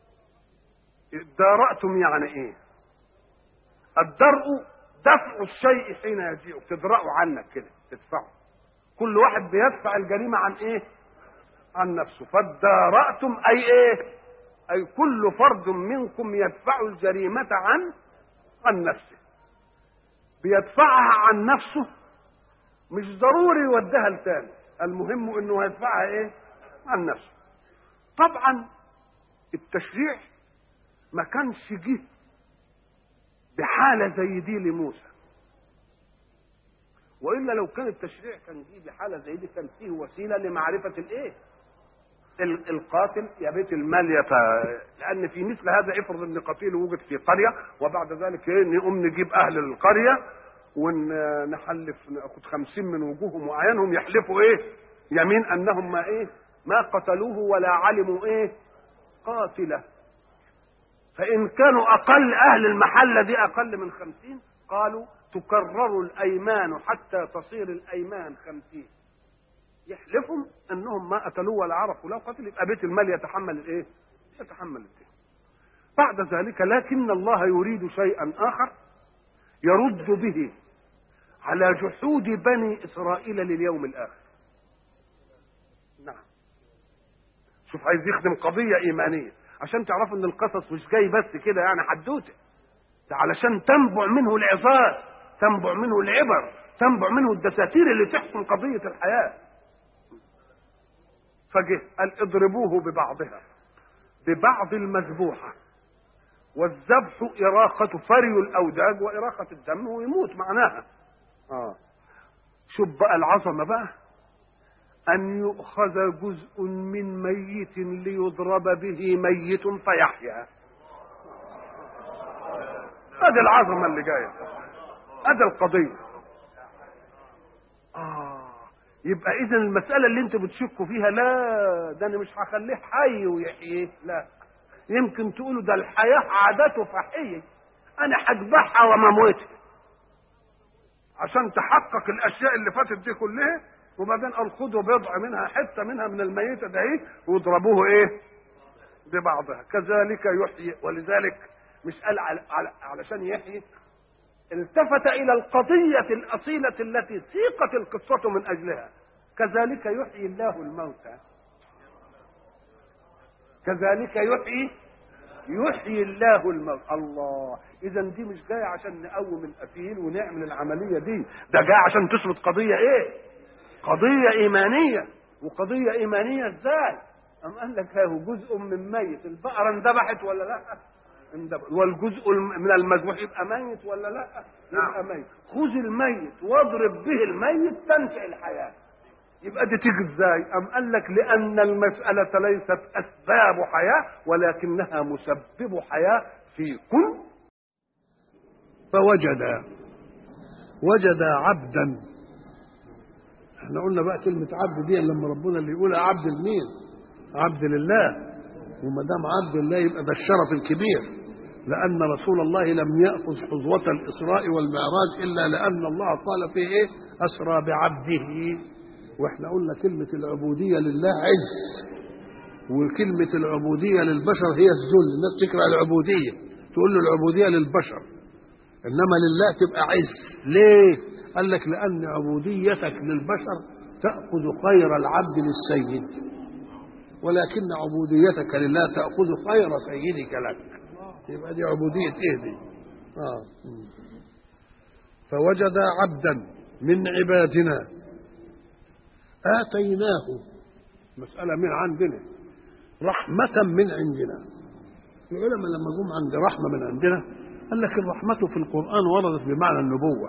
ادارأتم يعني ايه؟ الدرء دفع الشيء حين يجيء، تدرأه عنك كده، تدفعه. كل واحد بيدفع الجريمه عن ايه؟ عن نفسه. فادارأتم اي ايه؟ اي كل فرد منكم يدفع الجريمه عن عن نفسه. بيدفعها عن نفسه، مش ضروري يوديها لتاني، المهم انه يدفعها ايه؟ عن نفسه. طبعا التشريع ما كانش جه بحاله زي دي لموسى، والا لو كان التشريع كان جه بحاله زي دي كان فيه وسيله لمعرفه الايه؟ القاتل يا بيت المال يت... لان في مثل هذا افرض ان قتيل وجد في قريه وبعد ذلك ايه؟ نقوم نجيب اهل القريه ونحلف، ناخد خمسين من وجوههم واعيانهم يحلفوا ايه؟ يمين انهم ما ايه؟ ما قتلوه ولا علموا ايه؟ قاتله. فان كانوا اقل اهل المحله دي اقل من خمسين قالوا تكرر الايمان حتى تصير الايمان خمسين، يحلفهم انهم ما قتلوه ولا عرفوا له قتل، يبقى بيت المال يتحمل الايه؟ يتحمل الدين. بعد ذلك لكن الله يريد شيئا اخر يرد به على جحود بني اسرائيل لليوم الاخر. نعم. شوف، عايز يخدم قضيه ايمانيه عشان تعرفوا ان القصص مش جاي بس كده يعني حدوته، ده علشان تنبع منه العظات، تنبع منه العبر، تنبع منه الدساتير اللي تحكم قضيه الحياه. فجه قال اضربوه ببعضها، ببعض المذبوحه. والذبح إراقة فري الأوداج وإراقة الدم ويموت معناها. آه. شوف بقى العظمة بقى، أن يؤخذ جزء من ميت ليضرب به ميت فيحيا. هذه العظمة اللي جاية، هذه القضية. آه. يبقى إذن المسألة اللي أنتوا بتشكوا فيها، لا ده أنا مش هخليه حي ويحييه، لا، يمكن تقولوا ده الحياة عادته فحية، أنا هذبحها ومموتها عشان تحقق الأشياء اللي فاتت دي كلها، وبعدين قال خدوا بضع منها، حتة منها من الميتة ده إيه، واضربوه إيه؟ ببعضها. كذلك يحيي. ولذلك مش قال علشان يحيي، التفت إلى القضية الأصيلة التي سيقت القصة من أجلها. كذلك يحيي الله الموتى. كذلك يحيي يحيي الله الموت. الله، اذا دي مش جايه عشان نقوم القتيل ونعمل العمليه دي، ده جاي عشان تثبت قضيه ايه؟ قضيه ايمانيه. وقضيه ايمانيه ازاي؟ ام قال لك هو جزء من ميت، البقره اندبحت ولا لا؟ اندبحت. والجزء من المذبوح يبقى ميت ولا لا؟ يبقى ميت. خذ الميت واضرب به الميت تنشئ الحياه. يبقى دي تيجي ازاي؟ ام قال لك لان المساله ليست اسباب حياه ولكنها مسبب حياه في كل. فوجد وجد عبدا. احنا قلنا بقى كلمه عبد دي لما ربنا اللي يقولها عبد لمين؟ عبد لله، وما دام عبد الله يبقى ده الشرف الكبير، لأن رسول الله لم يأخذ حظوة الإسراء والمعراج إلا لأن الله قال فيه إيه؟ أسرى بعبده. وإحنا قلنا كلمة العبودية لله عز، وكلمة العبودية للبشر هي الذل. الناس تكره العبودية تقول له العبودية للبشر، إنما لله تبقى عز. ليه؟ قال لك لأن عبوديتك للبشر تأخذ خير العبد للسيد، ولكن عبوديتك لله تأخذ خير سيدك لك. يبقى دي عبودية ايه دي؟ آه. فوجد عبدا من عبادنا آتيناه، مسألة من عندنا، رحمة من عندنا. العلماء لما جم عند رحمة من عندنا قال لك الرحمة في القرآن وردت بمعنى النبوة،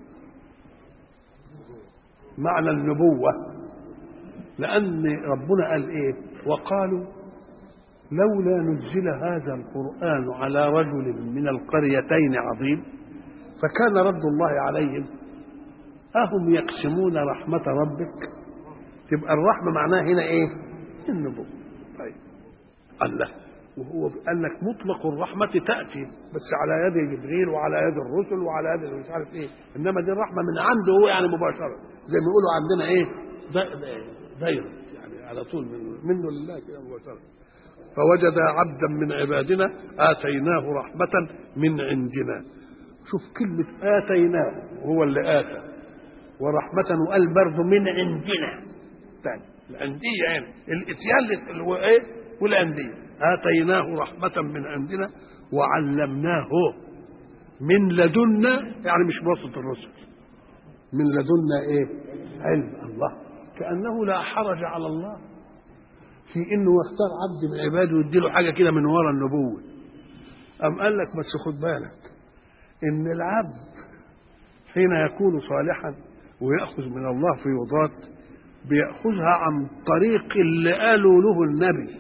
معنى النبوة، لأن ربنا قال إيه؟ وقالوا لولا نزل هذا القرآن على رجل من القريتين عظيم. فكان رد الله عليهم أهم يقسمون رحمة ربك؟ تبقى الرحمة معناها هنا إيه؟ النبوة. طيب قال له، وهو قال لك مطلق الرحمة تأتي بس على يد جبريل وعلى يد الرسل وعلى يد مش عارف إيه، إنما دي الرحمة من عنده هو يعني مباشرة، زي ما يقولوا عندنا إيه؟ دايرة يعني على طول منه لله كده مباشرة. فوجد عبدا من عبادنا آتيناه رحمة من عندنا. شوف كلمة آتيناه، هو اللي آتى، ورحمة وقال برضه من عندنا تاني، الأندية يعني الإتيان اللي هو إيه؟ والأندية. آتيناه رحمة من عندنا وعلمناه من لدنا، يعني مش بواسطة الرسل، من لدنا إيه؟ علم. الله كأنه لا حرج على الله في انه يختار عبد من عباده ويديله حاجه كده من وراء النبوه. أم قال لك بس خد بالك ان العبد حين يكون صالحا ويأخذ من الله فيوضات بيأخذها عن طريق اللي قالوا له النبي،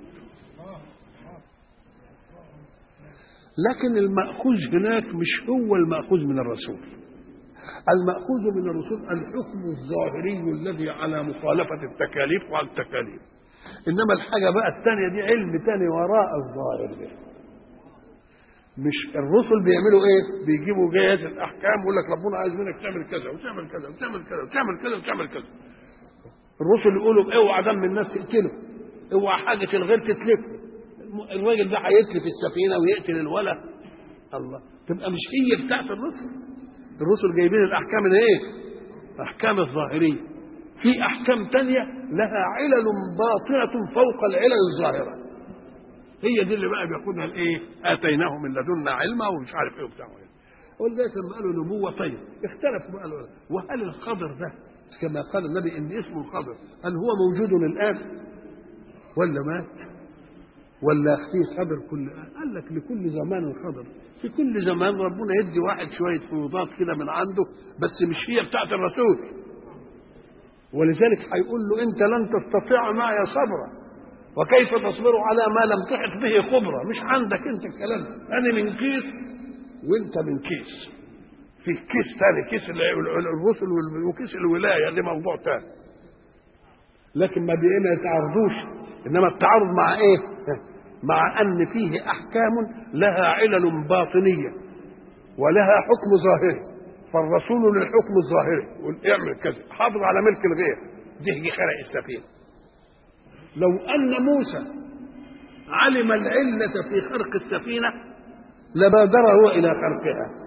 لكن المأخوذ هناك مش هو المأخوذ من الرسول. المأخوذ من الرسول الحكم الظاهري الذي على مخالفة التكاليف وعلى التكاليف، إنما الحاجة بقى الثانية دي علم تاني وراء الظاهر ده. مش الرسل بيعملوا ايه؟ بيجيبوا جهاز الأحكام ويقول لك ربنا عايز منك تعمل كذا وتعمل كذا وتعمل كذا وتعمل كذا وتعمل كذا. الرسل يقولوا اوعى دم الناس تقتله، اوعى حاجة الغير تتلفه، الراجل ده هيتلف السفينة ويقتل الولد. الله، تبقى مش هي بتاعت الرسل. الرسل جايبين الأحكام الايه؟ أحكام الظاهرية. في احكام تانية لها علل باطنة فوق العلل الظاهرة، هي دي اللي بقى بياخدها الايه؟ اتيناه من لدنا علما ومش عارف ايه وبتاع ايه. ولذلك لما قالوا نبوه طيب اختلفوا بقى العلماء، وهل الخضر ده كما قال النبي ان اسمه الخضر هل هو موجود الان ولا مات ولا فيه خضر كل آن؟ قال لك لكل زمان خضر، في كل زمان ربنا يدي واحد شويه فيوضات كده من عنده، بس مش هي بتاعت الرسول. ولذلك هيقول له انت لن تستطيع معي صبرا، وكيف تصبر على ما لم تحط به خبرة؟ مش عندك انت الكلام، انا من كيس وانت من كيس، في كيس ثاني، كيس الرسل وكيس الولاية، دي موضوع ثاني. لكن ما بيه ما يتعارضوش، انما التعارض مع ايه؟ مع ان فيه احكام لها علل باطنية ولها حكم ظاهري، فالرسول للحكم الظاهري يقول اعمل كذا، حافظ على ملك الغير، دي خرق السفينه. لو ان موسى علم العله في خرق السفينه لبادر هو الى خرقها.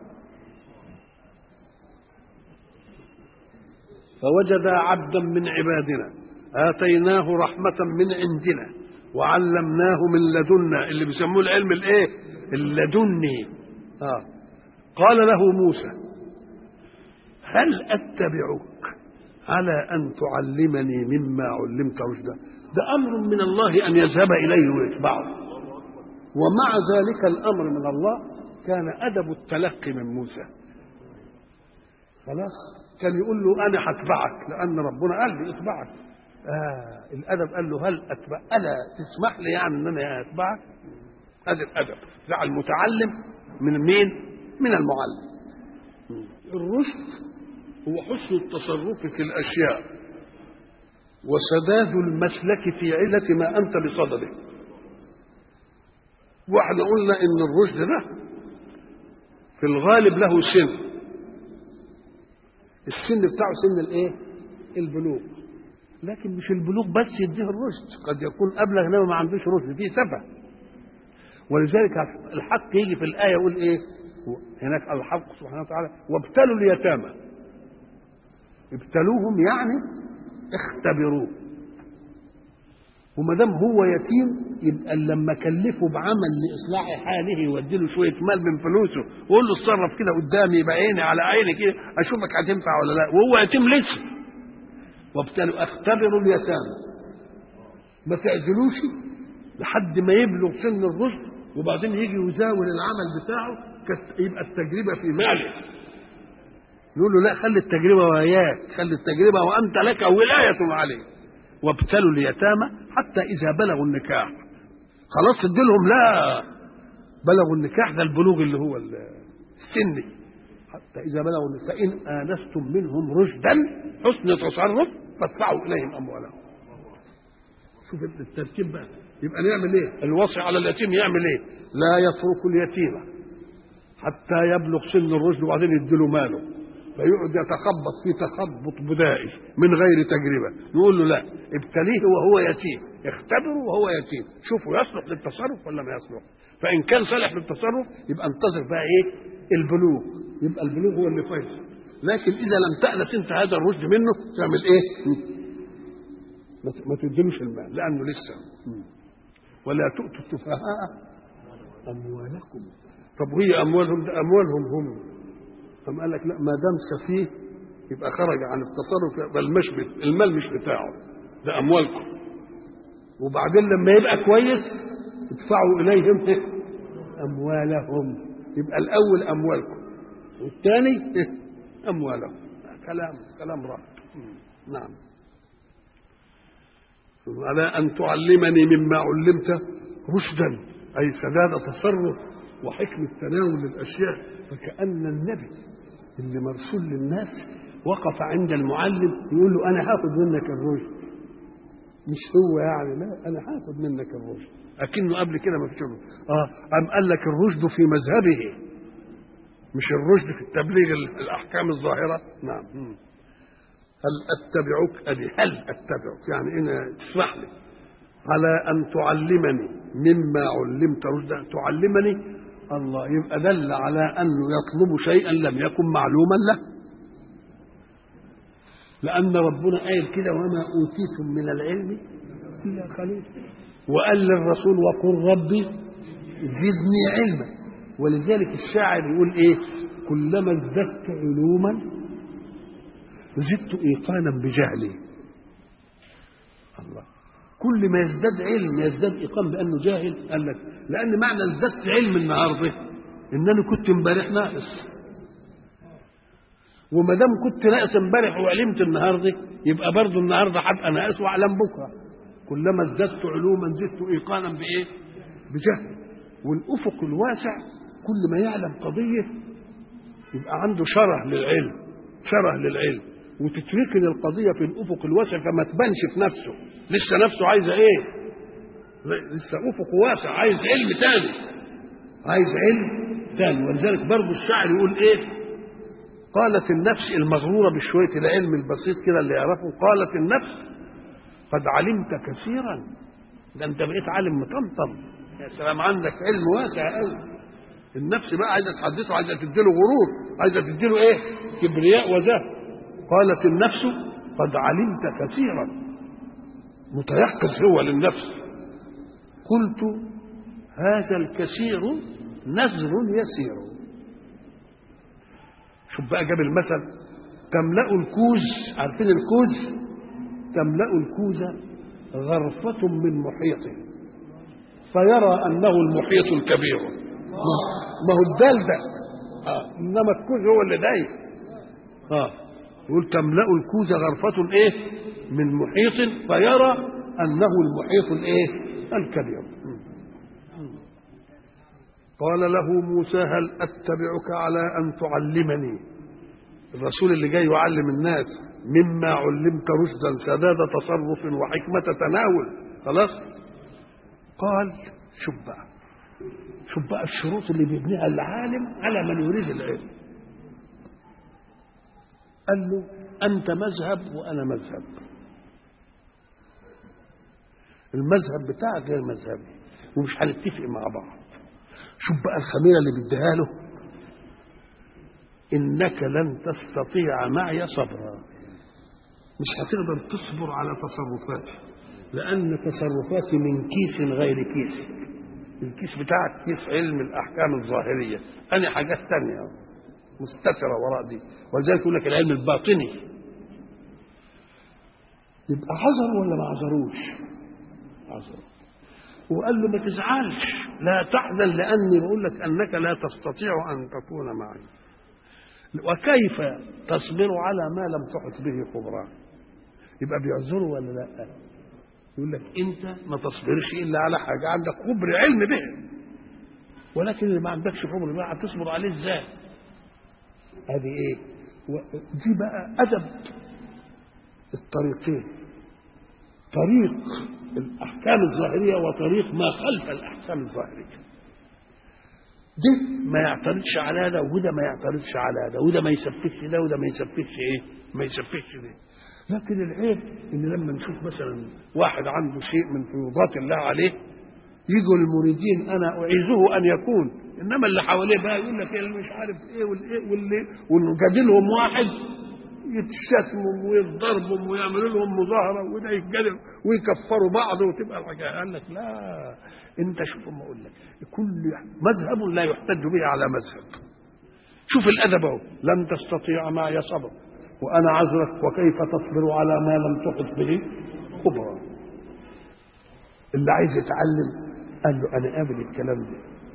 فوجد عبدا من عبادنا اتيناه رحمه من عندنا وعلمناه من لدنا، اللي بيسموه العلم الايه؟ اللدني. اه قال له موسى هل أتبعك على أن تعلمني مما علمت رشدا؟ ده أمر من الله أن يذهب إليه ويتبعه، ومع ذلك الأمر من الله كان أدب التلقي من موسى. خلاص كان يقول له أنا هتبعك لأن ربنا قال لي اتبعك. آه الأدب قال له هل أتبع، ألا تسمح لي يعني أن أنا أتبعك؟ هذا الأدب بتاع المتعلم من مين؟ من المعلم. الرشد هو حسن التصرف في الأشياء وسداد المسلك في علة ما أنت بصدده. واحنا قلنا إن الرشد ده في الغالب له سن، السن بتاعه سن الايه؟ البلوغ. لكن مش البلوغ بس يديه الرشد، قد يكون أبلغ انما ما عندوش رشد، فيه سفه. ولذلك الحق يجي في الآية يقول ايه هناك الحق سبحانه وتعالى وابتلوا اليتامى. ابتلوهم يعني اختبروه، وما دام هو يتيم يبقى لما كلفه بعمل لاصلاح حاله يودي له شويه مال من فلوسه ويقول له اتصرف كده قدامي يبقى عيني على عيني كده اشوفك هتنفع ولا لا، وهو يتيم لسه. وابتلوا اختبروا اليتامى، ما تعزلوش لحد ما يبلغ سن الرشد وبعدين يجي يزاول العمل بتاعه يبقى التجربه في ماله. نقول له لا، خلي التجربه وياك، خلي التجربه وانت لك ولايه عليه. وابتلوا اليتامى حتى اذا بلغوا النكاح. خلاص اديلهم، لا، بلغوا النكاح ده البلوغ اللي هو السني. حتى اذا بلغوا النكاح فان انستم منهم رشدا حسن تصرف فادفعوا اليهم اموالهم. شوف الترتيب بقى. يبقى نعمل ايه؟ الوصي على اليتيم يعمل ايه؟ لا يترك اليتيم حتى يبلغ سن الرشد وبعدين يديله ماله فيقعد يتخبط في تخبط بدائي من غير تجربه. نقول له لا، ابتليه وهو يتيم، اختبره وهو يتيم، شوفوا يصلح للتصرف ولا ما يصلح. فان كان صالح للتصرف يبقى انتظر بقى ايه؟ البلوغ. يبقى البلوغ هو اللي فيصل. لكن اذا لم تأنس انت هذا الرشد منه تعمل ايه؟ ما تديلوش المال لانه لسه. ولا تؤتوا السفهاء اموالكم. طب وهي اموالهم ده اموالهم هم. قام قال لك لا، ما دام سفيه يبقى خرج عن التصرف، بل مش المال مش بتاعه، ده اموالكم. وبعدين لما يبقى كويس ادفعوا اليهم اموالهم. يبقى الاول اموالكم والثاني اموالهم. كلام كلام رائع. نعم. على ان تعلمني مما علمت رشدا، اي سداد تصرف وحكمه تناول الاشياء. فكأن النبي اللي مرسول للناس وقف عند المعلم يقول له انا هاخد منك الرشد، مش هو يعني، لا، انا هاخد منك الرشد. اكنه قبل كده ما فيش رشد. اه قام قال لك الرشد في مذهبه، مش الرشد في التبليغ الاحكام الظاهره. نعم. هل اتبعك؟ ادي هل اتبعك يعني انا تسمح لي على ان تعلمني مما علمت رشدا. تعلمني الله، يبقى دل على انه يطلب شيئا لم يكن معلوما له، لان ربنا قال كده وما اوتيتم من العلم الا قليلا. وقال للرسول وقل ربي زدني علما. ولذلك الشاعر يقول ايه؟ كلما ازددت علوما زدت ايقانا بجهلي. الله، كل ما يزداد علم يزداد ايقان بانه جاهل. قال لك لان معنى ازددت علم النهارده ان انا كنت امبارح ناقص، وما دام كنت ناقص امبارح وعلمت النهارده يبقى برضه النهارده هبقى ناقص واعلم بكره. كلما ازددت علوما زدت ايقانا بايه؟ بجهل. والافق الواسع كل ما يعلم قضيه يبقى عنده شره للعلم، شره للعلم، وتتركن القضيه في الافق الواسع فما تبانش في نفسه. لسه نفسه عايزه ايه؟ لسه افق واسع، عايز علم تاني، عايز علم تاني. ولذلك برضه الشاعر يقول ايه؟ قالت النفس المغروره بشويه العلم البسيط كده اللي يعرفه، قالت النفس قد علمت كثيرا، ده انت بقيت عالم مطمطم، يا سلام عندك علم واسع قوي. النفس بقى عايزه تحدثه، عايزه تديله غرور، عايزه تديله ايه؟ كبرياء وزهد. قالت النفس قد علمت كثيرا، متيقظ هو للنفس. قلت هذا الكثير نزر يسير. شوف بقى جاب المثل، تملأ الكوز، عارفين الكوز؟ تملأ الكوز غرفة من محيط فيرى أنه المحيط الكبير. ما هو الدال ده آه. إنما الكوز هو اللي دايق. آه. يقول تملأ الكوز غرفة إيه؟ من محيط فيرى أنه المحيط الإيه؟ الكبير. قال له موسى هل أتبعك على أن تعلمني؟ الرسول اللي جاي يعلم الناس مما علمت رشدا سداد تصرف وحكمة تناول. خلاص. قال شوف بقى شوف بقى الشروط اللي بيبنيها العالم على من يريد العلم. قال له أنت مذهب وأنا مذهب، المذهب بتاعك غير مذهبي ومش هنتفق مع بعض. شوف بقى الخميرة اللي بيديها له، إنك لن تستطيع معي صبرا، مش هتقدر تصبر على تصرفاتي لأن تصرفاتي من كيس غير كيس. الكيس بتاعك كيس علم الأحكام الظاهرية، أنا حاجات تانية مستترة وراء دي، ولذلك يقول لك العلم الباطني. يبقى عذر ولا ما عذروش؟ عذر. وقال له ما تزعلش لا تحزن لأني بقول لك أنك لا تستطيع أن تكون معي. وكيف تصبر على ما لم تحط به خبرا؟ يبقى بيعذره ولا لا؟ يقول لك انت ما تصبرش الا على حاجه عندك خبر علم به، ولكن اللي ما عندكش خبر بقى هتصبر عليه ازاي؟ هذه ايه؟ دي بقى ادب الطريقين، طريق الاحكام الظاهريه وطريق ما خلف الاحكام الظاهريه. ده ما يعترضش على ده وده ما يعترضش على ده، وده ما يسفكش ده وده ما يسفكش ايه؟ ما يسفكش ده. لكن العيب ان لما نشوف مثلا واحد عنده شيء من فيوضات الله عليه يجوا المريدين انا اعيذه ان يكون، انما اللي حواليه بقى يقول لك اللي مش عارف ايه والايه واللي ونجادلهم واحد يتشتموا ويضربهم ويعملوا لهم مظاهره وده يتجادل ويكفروا بعض وتبقى الحكايه. قال لك لا، انت شوف ما اقول لك كل مذهب لا يحتج به على مذهب. شوف الادب اهو، لن تستطيع معي صبر وانا عذرك وكيف تصبر على ما لم تحط به خبرا. اللي عايز يتعلم قال له انا قابل الكلام ده.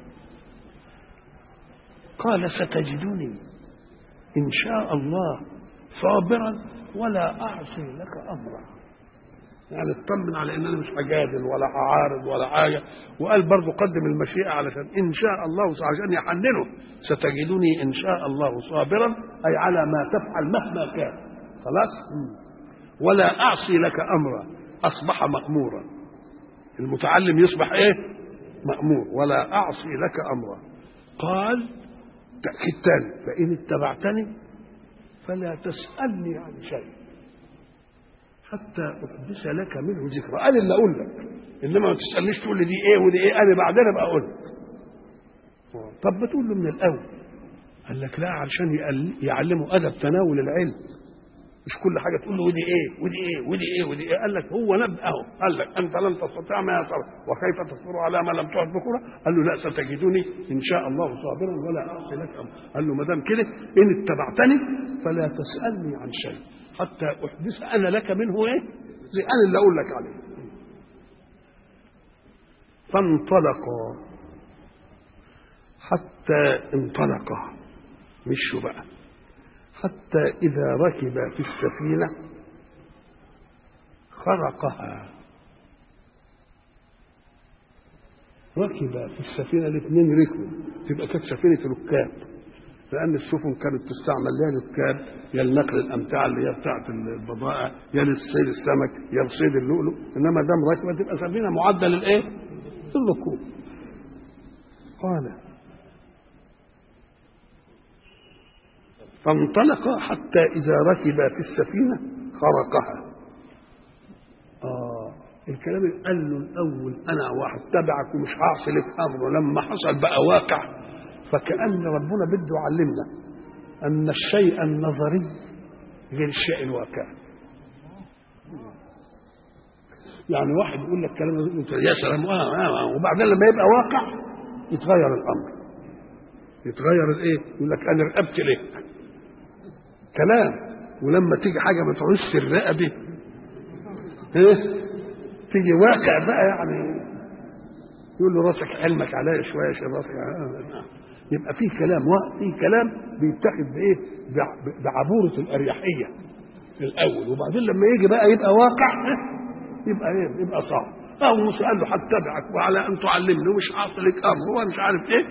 قال ستجدني ان شاء الله صابرا ولا اعصي لك امرا. يعني اطمن على ان انا مش هجادل ولا هعارض ولا حاجه. وقال برضه قدم المشيئه علشان ان شاء الله عشان يحننه، ستجدني ان شاء الله صابرا اي على ما تفعل مهما كان. خلاص. ولا اعصي لك امرا، اصبح مامورا. المتعلم يصبح ايه؟ مامور. ولا اعصي لك امرا. قال تاكيد ثاني، فان اتبعتني فلا تسالني عن شيء حتى احدث لك منه ذكرى. قال اللي اقول لك، انما ما تسالنيش تقول لي دي ايه ودي ايه، انا بعدين ابقى اقول لك. طب ما تقول له من الاول. قال لك لا، علشان يعلمه ادب تناول العلم، مش كل حاجه تقول له ودي ايه ودي ايه ودي ايه ودي ايه. قال لك هو نبأه، قال لك انت لن تستطيع ما يصبر وكيف تصبر على ما لم تعد بكره. قال له لا، ستجدني ان شاء الله صابرا ولا اعصي لك امرا. قال له ما دام كده ان اتبعتني فلا تسالني عن شيء حتى احدث انا لك منه ايه؟ زي انا اللي اقول لك عليه. فانطلقا حتى انطلقا، مشوا بقى حتى إذا ركب في السفينة خرقها. ركب في السفينة، الاثنين ركبوا، تبقى كانت سفينة ركاب، لأن السفن كانت تستعمل لها ركاب، يا لنقل الأمتعة اللي هي بتاعة البضائع، يا لصيد السمك، يا لصيد اللؤلؤ. إنما دام راكبة تبقى سفينة معدة للإيه؟ للركوب. قال فانطلق حتى إذا ركب في السفينة خرقها. آه الكلام اللي قال له الأول أنا واحد تبعك ومش هعصي لك أمره، لما حصل بقى واقع، فكأن ربنا بده يعلمنا أن الشيء النظري غير الشيء الواقعي. يعني واحد يقول لك كلام يا سلام آه آه وبعدين لما يبقى واقع يتغير الأمر، يتغير الإيه؟ يقول لك أنا رقبت لك كلام، ولما تيجي حاجه ما تعوزش الرقبه ايه تيجي واقع بقى، يعني يقول له راسك علمك عليا شويه عشان راسك آه. يبقى في كلام في كلام بيتاخد بايه؟ بعبوره الاريحيه الاول، وبعدين لما يجي بقى يبقى واقع يبقى ايه؟ يبقى صعب. او موسى قال له هتبعك وعلى ان تعلمني ومش حاصل لك امر هو مش عارف ايه.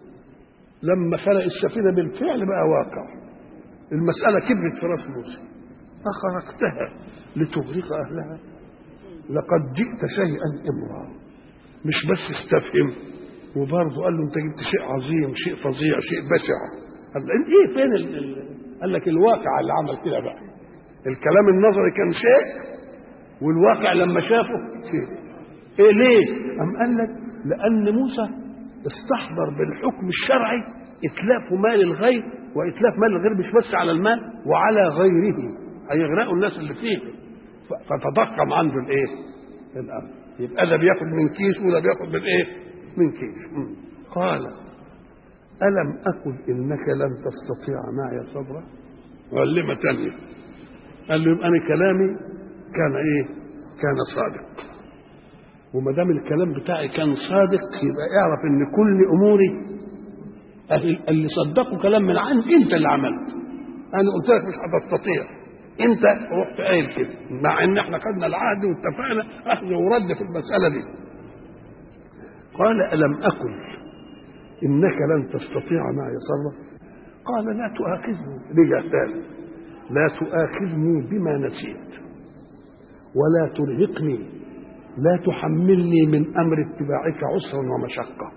لما خلق السفينه بالفعل بقى واقع، المسألة كبرت في راس موسى، أخرجتها لتغرق أهلها لقد جئت شيئا إمرا. مش بس استفهم، وبرضه قال له أنت جبت شيء عظيم، شيء فظيع، شيء بشع. قال له إيه فين ال... ال... قال لك الواقع اللي عمل كده بقى. الكلام النظري كان شيء، والواقع لما شافه شيء. إيه ليه؟ أم قال لك لأن موسى استحضر بالحكم الشرعي إتلاف مال الغير، وإتلاف مال الغير مش بس على المال وعلى غيره، هيغرقوا الناس اللي فيه، فتضخم عنده الايه؟ الامر. يبقى ده بياخد من كيس وده بياخد من ايه؟ من كيس. م. قال ألم أقل إنك لن تستطيع معي صبرا؟ علمة تانية. قال له يبقى أنا كلامي كان إيه؟ كان صادق. وما دام الكلام بتاعي كان صادق يبقى اعرف إن كل أموري اللي صدقوا كلام من عند أنت اللي عملت. أنا قلت لك مش هتستطيع، أنت رحت قايل كده، مع إن إحنا خدنا العهد واتفقنا أخذ ورد في المسألة دي. قال ألم أقل إنك لن تستطيع معي صبرا؟ قال لا تؤاخذني، رجع ثاني، لا تؤاخذني بما نسيت ولا ترهقني، لا تحملني من أمر اتباعك عسرا ومشقة.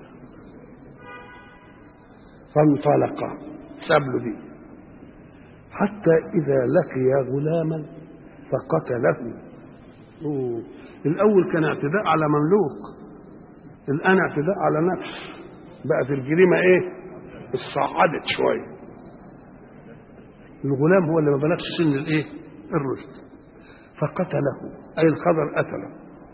فانطلقا، ساب له دي، حتى إذا لقي غلاما فقتله. أوه. الأول كان اعتداء على مملوك، الآن اعتداء على نفس، بقت الجريمة إيه؟ اتصعدت شوية. الغلام هو اللي ما بلغش سن الإيه؟ الرشد. فقتله أي الخضر قتله.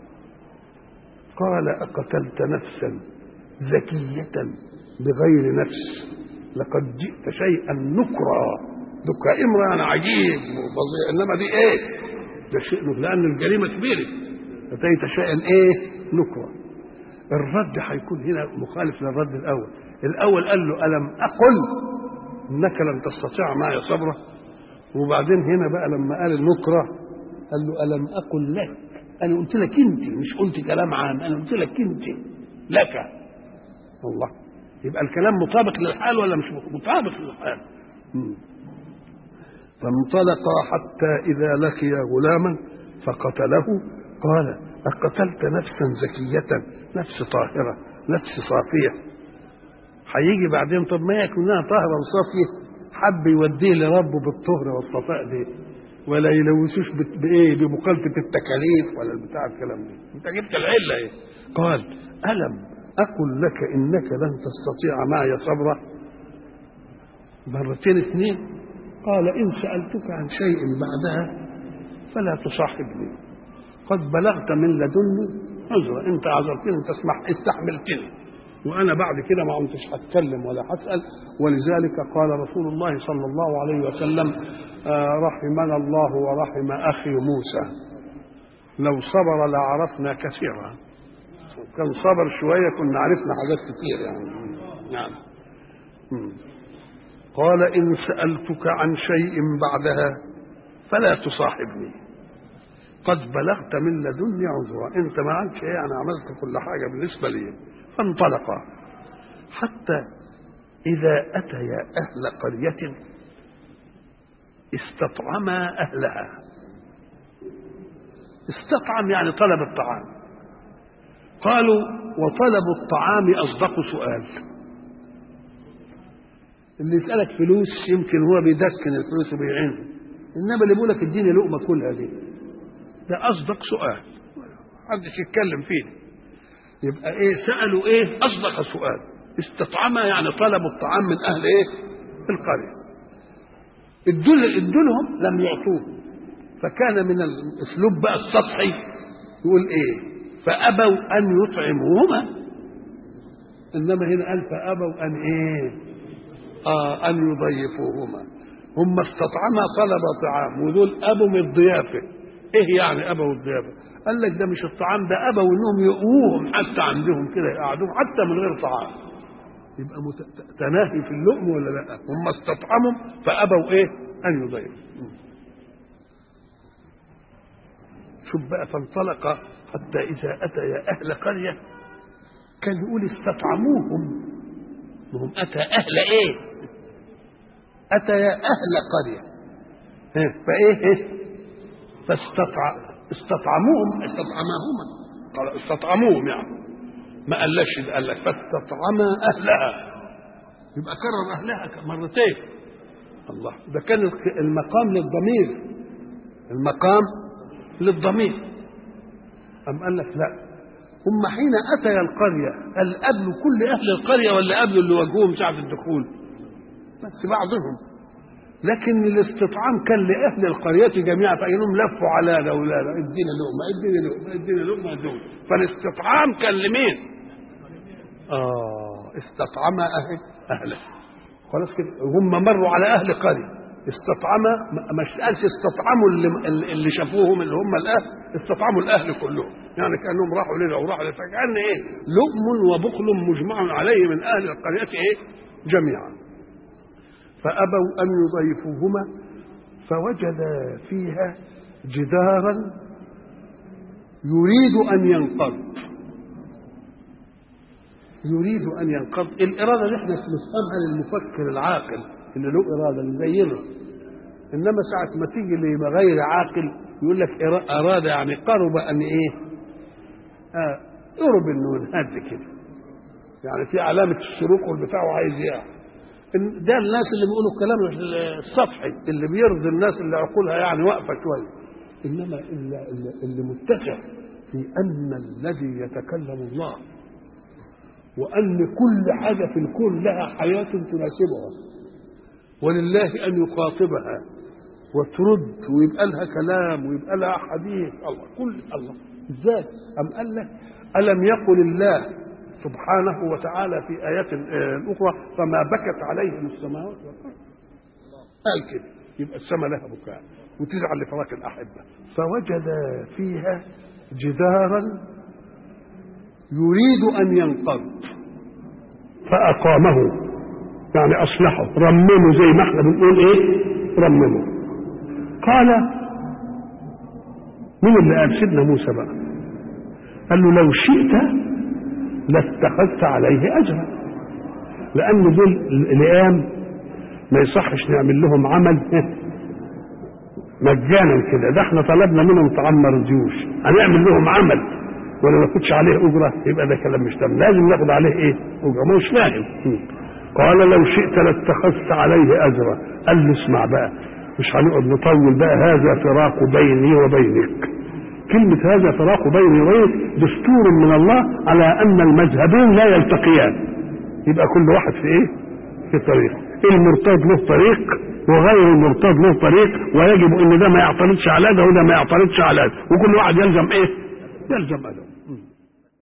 قال أقتلت نفسا زكية بغير نفس لقد جئت شيئا نكرا. دكا امرأة أنا عجيب وفظيع، إنما دي إيه؟ ده شيء نكرا، لأن الجريمة كبيرة. أتيت شيئا إيه؟ نكرا. الرد هيكون هنا مخالف للرد الأول. الأول قال له ألم أقل إنك لن تستطيع معي صبرا، وبعدين هنا بقى لما قال النكرة قال له ألم أقل لك، أنا قلت لك أنت، مش قلت كلام عام، أنا قلت لك أنت لك. الله، يبقى الكلام مطابق للحال ولا مش مطابق للحال؟ فانطلقا حتى إذا لقي غلاما فقتله. قال أقتلت نفسا زكية، نفس طاهرة، نفس صافية. هيجي بعدين طب ما يكونها طاهرة وصافية، حب يوديه لربه بالطهر والصفاء دي، ولا يلوثوش بايه؟ بمخالفه التكاليف ولا البتاع الكلام ده. انت جبت العله ايه؟ قال الم اقل لك انك لن تستطيع معي صبرا؟ مرتين اثنين. قال ان سالتك عن شيء بعدها فلا تصاحبني، قد بلغت من لدني عذرا، انت عذرتني، انت اسمح استحملتني، وانا بعد كده ما كنتش هتكلم ولا هسال. ولذلك قال رسول الله صلى الله عليه وسلم آه رحمنا الله ورحم اخي موسى، لو صبر لعرفنا كثيرا. كان صبر شويه كنا عرفنا حاجات كثير يعني. نعم. قال ان سالتك عن شيء بعدها فلا تصاحبني، قد بلغت من لدني عذرا، انت ما عملتش ايه، انا عملت كل حاجه بالنسبه لي. فانطلقا حتى إذا أتيا أهل قرية استطعما أهلها. استطعم يعني طلب الطعام. قالوا وطلب الطعام أصدق سؤال. اللي يسألك فلوس يمكن هو بيدكن الفلوس وبيعينها، إنما اللي بيقول لك اديني لقمة كلها دي، ده أصدق سؤال، محدش يتكلم فيه. يبقى ايه؟ سألوا ايه؟ أصدق سؤال. استطعما يعني طلبوا الطعام من أهل ايه؟ القرية. ادول ادولهم لم يعطوه، فكان من الأسلوب بقى السطحي يقول ايه؟ فأبوا أن يطعموهما. إنما هنا قال فأبوا أن ايه؟ آه أن يضيفوهما. هم استطعما طلب طعام، ودول أبوا من الضيافة. ايه يعني أبوا الضيافة؟ قال لك ده مش الطعام، ده أبوا انهم يقووهم حتى عندهم كده، يقعدوهم حتى من غير طعام. يبقى تناهي في اللقم ولا لا؟ هم استطعموا فأبوا ايه؟ أن يضيفوا. شوف بقى، فانطلق حتى إذا أتى أهل قرية، كان يقول استطعموهم، وهم أتى أهل ايه؟ أتى أهل قرية، فايه ايه؟ فاستطع استطعموهم استطعماهما قال استطعموهم يعني ما قالش قال لك فاستطعما اهلها يبقى كرر اهلها مرتين. الله ده كان المقام للضمير المقام للضمير. أم قال لك لا هم حين أتيا القرية هل قابلوا كل أهل القرية ولا قابلوا اللي واجهوهم ساعة الدخول؟ بس بعضهم. لكن الاستطعام كان لأهل القرية جميعا فإنهم لفوا على ده ولا ده ادينا لقمة ادينا لقمة ادينا لقمة ادينا. فالاستطعام كان لمين؟ آه استطعم أهل أهله. خلاص كده هم مروا على أهل قرية استطعم مش قالش استطعموا اللي, اللي شافوهم اللي هم الاهل استطعموا الاهل كلهم يعني كانهم راحوا لنا وراحوا لنا فكان ايه لؤم وبخل مجمع عليه من اهل القريه ايه جميعا. فابوا ان يضيفوهما فوجدا فيها جدارا يريد ان ينقض يريد ان ينقض. الاراده اللي احنا بنفهمها للمفكر العاقل اللي له اراده اللي زينا، انما ساعه ما تيجي لغير عاقل يقول لك اراد يعني قرب ان ايه اه قرب انه ينهد كده يعني في علامه الشروق والبتاع وعايز يعني ده الناس اللي بيقولوا الكلام السطحي اللي بيرضي الناس اللي عقولها يعني واقفه شويه. انما اللي, اللي متسع في ان الذي يتكلم الله وان كل حاجه في الكون لها حياه تناسبها ولله ان يخاطبها وترد ويبقى لها كلام ويبقى لها حديث الله كل الله ازاي ام قال لك الم يقل الله سبحانه وتعالى في ايات اخرى فما بكت عليهم السماوات والارض قال كده يبقى السماء لها بكاء وتزعل لفراق الاحبه. فوجد فيها جدارا يريد ان ينقض فاقامه يعني اصلحه رممه زي ما احنا بنقول ايه رممه. قال مين اللي قال؟ سيدنا موسى بقى قال له لو شئت لاتخذت عليه اجرا لان دول الايام ما يصحش نعمل لهم عمل مجانا كده ده احنا طلبنا منهم تعمر الجيوش هنعمل لهم عمل ولا ما ناخدش عليه اجره يبقى ده كلام مش تمام لازم ناخد عليه ايه اجره ما مش فاهم. قال لو شئت لاتخذت عليه اجرا قال له اسمع بقى مش هنقعد نطول بقى هذا فراق بيني وبينك. كلمة هذا فراق بيني وبينك دستور من الله على أن المذهبين لا يلتقيان يبقى كل واحد في إيه؟ في طريق. المرتض له طريق وغير المرتض له طريق ويجب أن ده ما يعترضش على ده وده ما يعترضش على ده وكل واحد يلزم إيه؟ يلزم هذا.